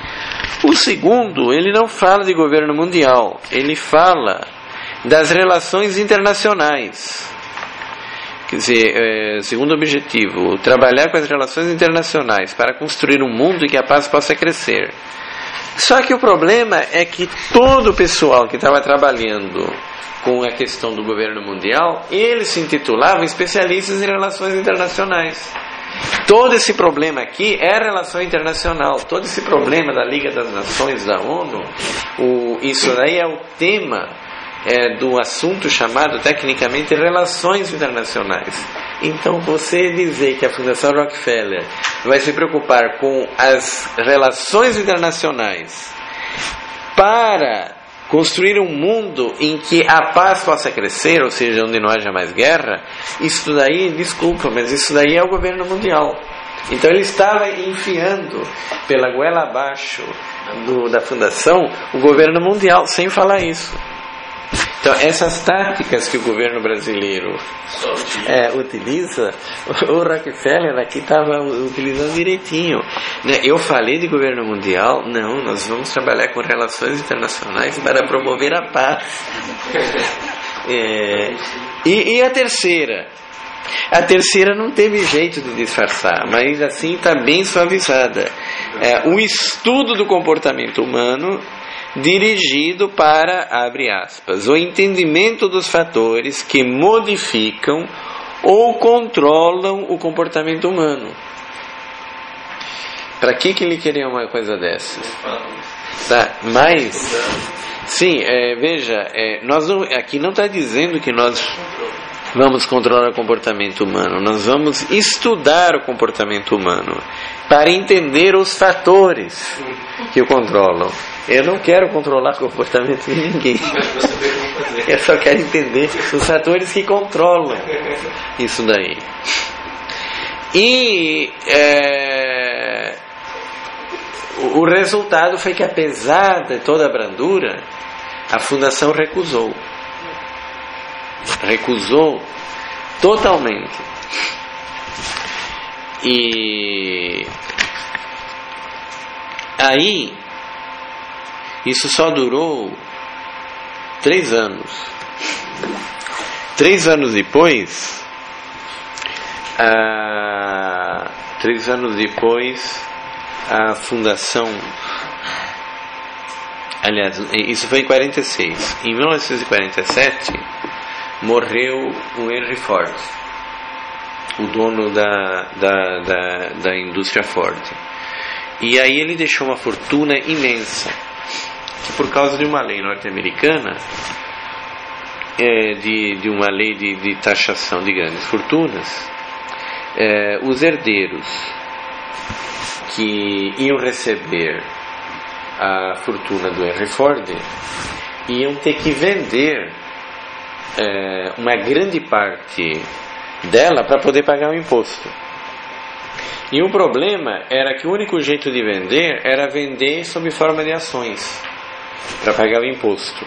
O segundo, ele não fala de governo mundial, ele fala das relações internacionais. Quer dizer, é, segundo objetivo, trabalhar com as relações internacionais para construir um mundo em que a paz possa crescer. Só que o problema é que todo o pessoal que estava trabalhando com a questão do governo mundial, eles se intitulavam especialistas em relações internacionais. Todo esse problema aqui é relação internacional. Todo esse problema da Liga das Nações, da ONU, o, isso aí é o tema é, do assunto chamado tecnicamente relações internacionais. Então você dizer que a Fundação Rockefeller vai se preocupar com as relações internacionais para construir um mundo em que a paz possa crescer, ou seja, onde não haja mais guerra, isso daí, desculpa, mas isso daí é o governo mundial. Então ele estava enfiando pela goela abaixo do, da fundação o governo mundial, sem falar isso. Então essas táticas que o governo brasileiro é, utiliza, o Rockefeller aqui estava utilizando direitinho, né? Eu falei de governo mundial, não, nós vamos trabalhar com relações internacionais para promover a paz. É, e, e a terceira? A terceira não teve jeito de disfarçar, mas assim está bem suavizada. É, o estudo do comportamento humano dirigido para, abre aspas, o entendimento dos fatores que modificam ou controlam o comportamento humano. Para que que ele queria uma coisa dessas? Tá, mas, sim, é, veja, é, nós não, aqui não está dizendo que nós vamos controlar o comportamento humano. Nós vamos estudar o comportamento humano para entender os fatores que o controlam. Eu não quero controlar o comportamento de ninguém. Eu só quero entender os fatores que controlam isso daí. E é, o resultado foi que, apesar de toda a brandura, a fundação recusou. Recusou totalmente. E aí, isso só durou três anos. Três anos depois, ah, três anos depois, a fundação, aliás, isso foi em quarenta e seis. Em mil novecentos e quarenta e sete, morreu o Henry Ford, o dono da, da, da, da indústria Ford. E aí ele deixou uma fortuna imensa, que por causa de uma lei norte-americana, é, de, de uma lei de, de taxação de grandes fortunas, é, os herdeiros que iam receber a fortuna do Henry Ford iam ter que vender é, uma grande parte dela para poder pagar o imposto. E o problema era que o único jeito de vender era vender sob forma de ações para pagar o imposto.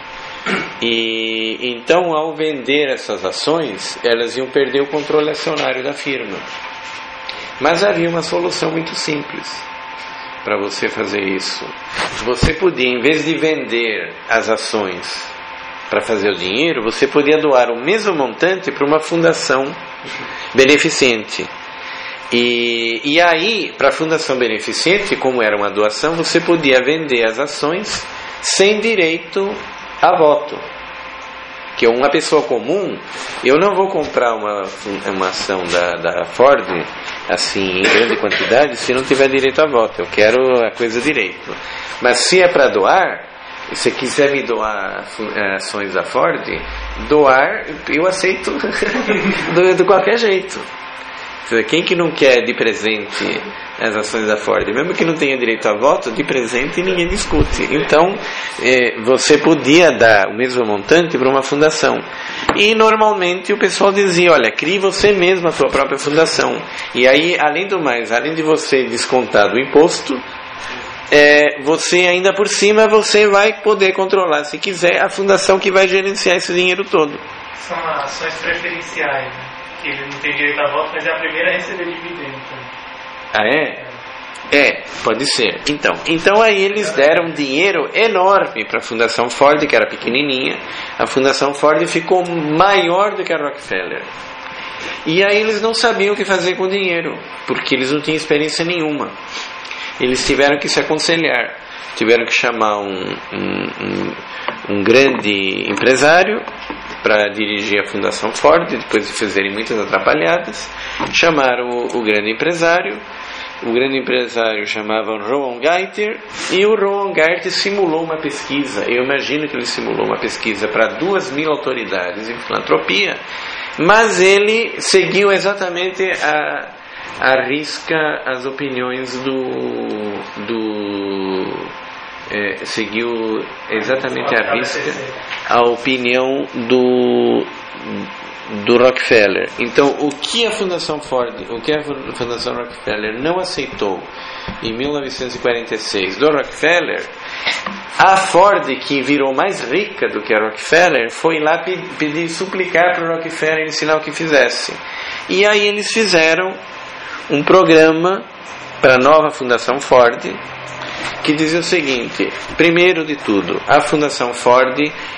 E então, ao vender essas ações, elas iam perder o controle acionário da firma. Mas havia uma solução muito simples para você fazer isso. Você podia, em vez de vender as ações para fazer o dinheiro, você podia doar o mesmo montante para uma fundação beneficente. E, e aí, para a fundação beneficente, como era uma doação, você podia vender as ações sem direito a voto. Que uma pessoa comum, eu não vou comprar uma, uma ação da, da Ford assim em grande quantidade se não tiver direito a voto. Eu quero a coisa direito. Mas se é para doar, se quiser me doar ações da Ford, doar eu aceito de, de qualquer jeito. Quem que não quer de presente as ações da Ford? Mesmo que não tenha direito a voto, de presente ninguém discute. Então, eh, você podia dar o mesmo montante para uma fundação. E normalmente o pessoal dizia, olha, crie você mesmo a sua própria fundação. E aí, além do mais, além de você descontar do imposto, eh, você ainda por cima, você vai poder controlar, se quiser, a fundação que vai gerenciar esse dinheiro todo. São ações preferenciais, né? Que ele não tem direito a voto, mas é a primeira a receber dividendo. Ah, é? É, pode ser. Então, então aí eles deram dinheiro enorme para a Fundação Ford, que era pequenininha. A Fundação Ford ficou maior do que a Rockefeller. E aí eles não sabiam o que fazer com o dinheiro, porque eles não tinham experiência nenhuma. Eles tiveram que se aconselhar. Tiveram que chamar um, um, um, um grande empresário para dirigir a Fundação Ford, depois de fazerem muitas atrapalhadas. Chamaram o, o grande empresário. O grande empresário chamava Rowan Geiter, e o Rowan Geiter simulou uma pesquisa. Eu imagino que ele simulou uma pesquisa para duas mil autoridades em filantropia, mas ele seguiu exatamente a, a risca as opiniões do... do É, seguiu exatamente a risca a opinião do do Rockefeller. Então, o que a Fundação Ford, o que a Fundação Rockefeller não aceitou em mil novecentos e quarenta e seis do Rockefeller, a Ford, que virou mais rica do que a Rockefeller, foi lá pedir, suplicar para o Rockefeller ensinar o que fizesse. E aí eles fizeram um programa para a nova Fundação Ford, que dizia o seguinte: primeiro de tudo, a Fundação Ford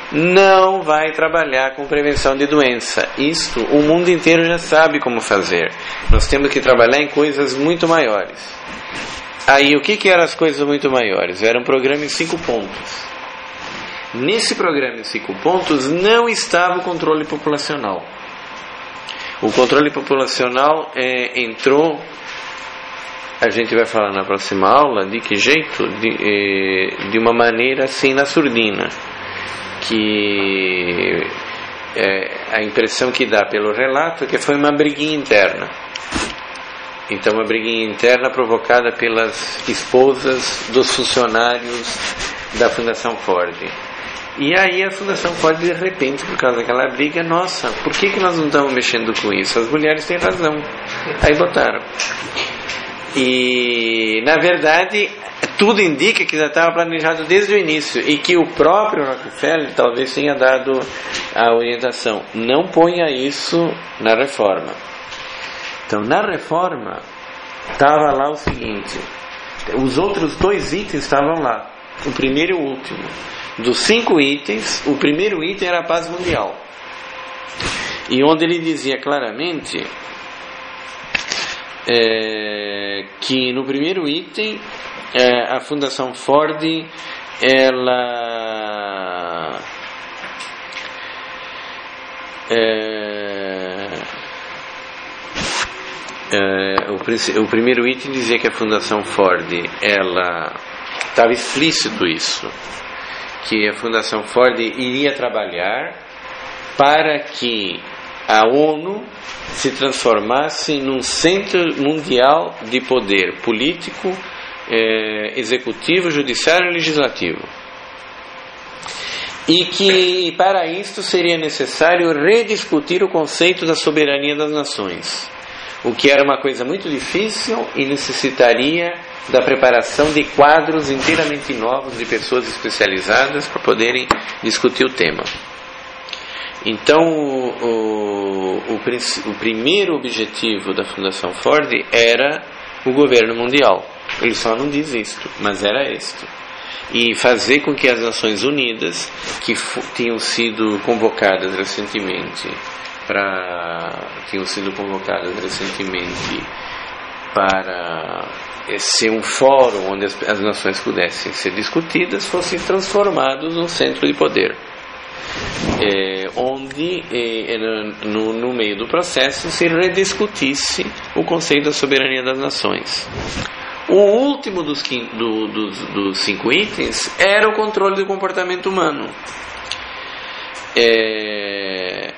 não vai trabalhar com prevenção de doença. Isto o mundo inteiro já sabe como fazer. Nós temos que trabalhar em coisas muito maiores. Aí, o que, que eram as coisas muito maiores? Era um programa em cinco pontos. Nesse programa em cinco pontos não estava o controle populacional. O controle populacional é, entrou a gente vai falar na próxima aula de que jeito, de, de uma maneira assim na surdina, que é, a impressão que dá pelo relato é que foi uma briguinha interna. Então, uma briguinha interna provocada pelas esposas dos funcionários da Fundação Ford. E aí a Fundação Ford, de repente, por causa daquela briga, nossa, por que, que nós não estamos mexendo com isso? As mulheres têm razão. Aí botaram. E, na verdade, tudo indica que já estava planejado desde o início e que o próprio Rockefeller talvez tenha dado a orientação. Não ponha isso na reforma. Então, na reforma, estava lá o seguinte: os outros dois itens estavam lá, o primeiro e o último. Dos cinco itens, o primeiro item era a paz mundial, e onde ele dizia claramente é, que no primeiro item é, a Fundação Ford ela é, é, o, o primeiro item dizia que a Fundação Ford, ela estava explícito isso, que a Fundação Ford iria trabalhar para que a ONU se transformasse num centro mundial de poder político, eh, executivo, judiciário e legislativo. E que para isto seria necessário rediscutir o conceito da soberania das nações, o que era uma coisa muito difícil e necessitaria da preparação de quadros inteiramente novos de pessoas especializadas para poderem discutir o tema. Então, o, o, o, o primeiro objetivo da Fundação Ford era o governo mundial. Ele só não diz isto, mas era isto. E fazer com que as Nações Unidas, que tinham sido convocadas recentemente para tinham sido convocadas recentemente para ser um fórum onde as, as nações pudessem ser discutidas, fossem transformados num centro de poder, é, onde é, no, no meio do processo se rediscutisse o conceito da soberania das nações. O último dos, do, dos, dos cinco itens era o controle do comportamento humano. É,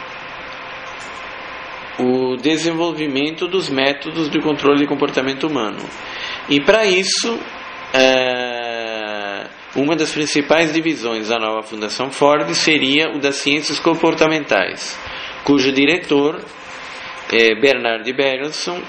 o desenvolvimento dos métodos de controle de comportamento humano. E para isso, uma das principais divisões da nova Fundação Ford seria o das ciências comportamentais, cujo diretor, Bernard Berenson,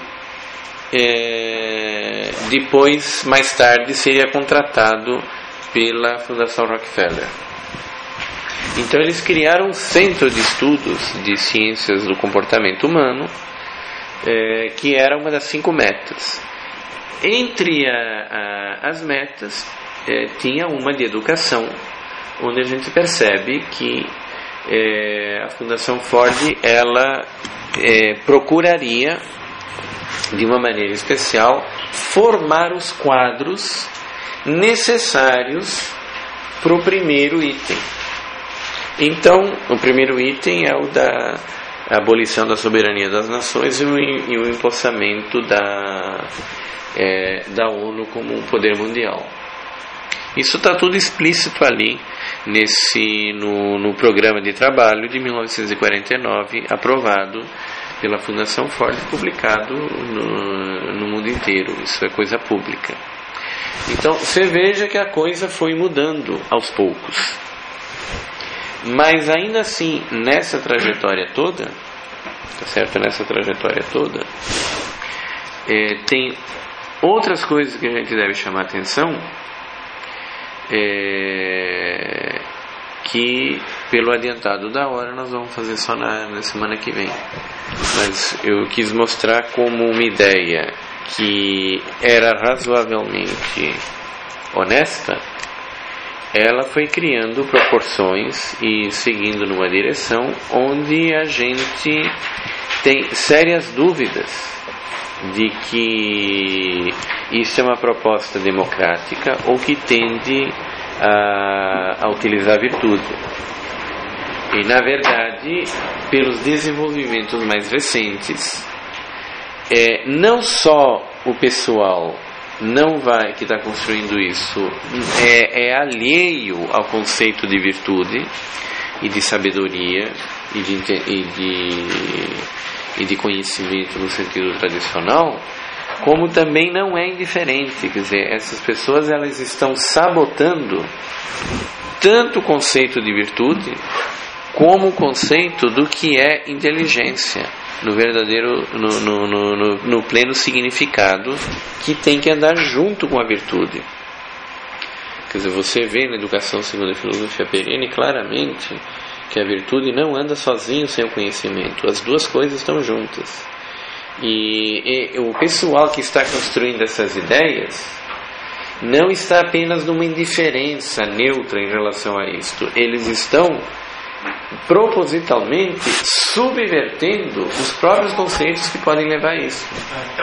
depois, mais tarde, seria contratado pela Fundação Rockefeller. Então eles criaram um centro de estudos de ciências do comportamento humano, é, que era uma das cinco metas. Entre a, a, as metas é, tinha uma de educação, onde a gente percebe que é, a Fundação Ford ela é, procuraria de uma maneira especial formar os quadros necessários para o primeiro item. Então, o primeiro item é o da abolição da soberania das nações e o, e o empossamento da, é, da ONU como um poder mundial. Isso está tudo explícito ali nesse, no, no programa de trabalho de mil novecentos e quarenta e nove, aprovado pela Fundação Ford, publicado no, no mundo inteiro. Isso é coisa pública. Então, você veja que a coisa foi mudando aos poucos. Mas ainda assim, nessa trajetória toda, tá certo? Nessa trajetória toda, é, tem outras coisas que a gente deve chamar atenção, é, que pelo adiantado da hora nós vamos fazer só na, na semana que vem. Mas eu quis mostrar como uma ideia que era razoavelmente honesta, ela foi criando proporções e seguindo numa direção onde a gente tem sérias dúvidas de que isso é uma proposta democrática ou que tende a, a utilizar a virtude. E, na verdade, pelos desenvolvimentos mais recentes, é, não só o pessoal não vai, que está construindo isso, é, é alheio ao conceito de virtude e de sabedoria e de, e de, e de conhecimento no sentido tradicional, como também não é indiferente. Quer dizer, essas pessoas, elas estão sabotando tanto o conceito de virtude como o conceito do que é inteligência, no verdadeiro, no, no, no, no, no pleno significado, que tem que andar junto com a virtude. Quer dizer, você vê na educação segundo a filosofia perene claramente que a virtude não anda sozinho sem o conhecimento, as duas coisas estão juntas. E, e o pessoal que está construindo essas ideias não está apenas numa indiferença neutra em relação a isto, eles estão propositalmente subvertendo os próprios conceitos que podem levar a isso.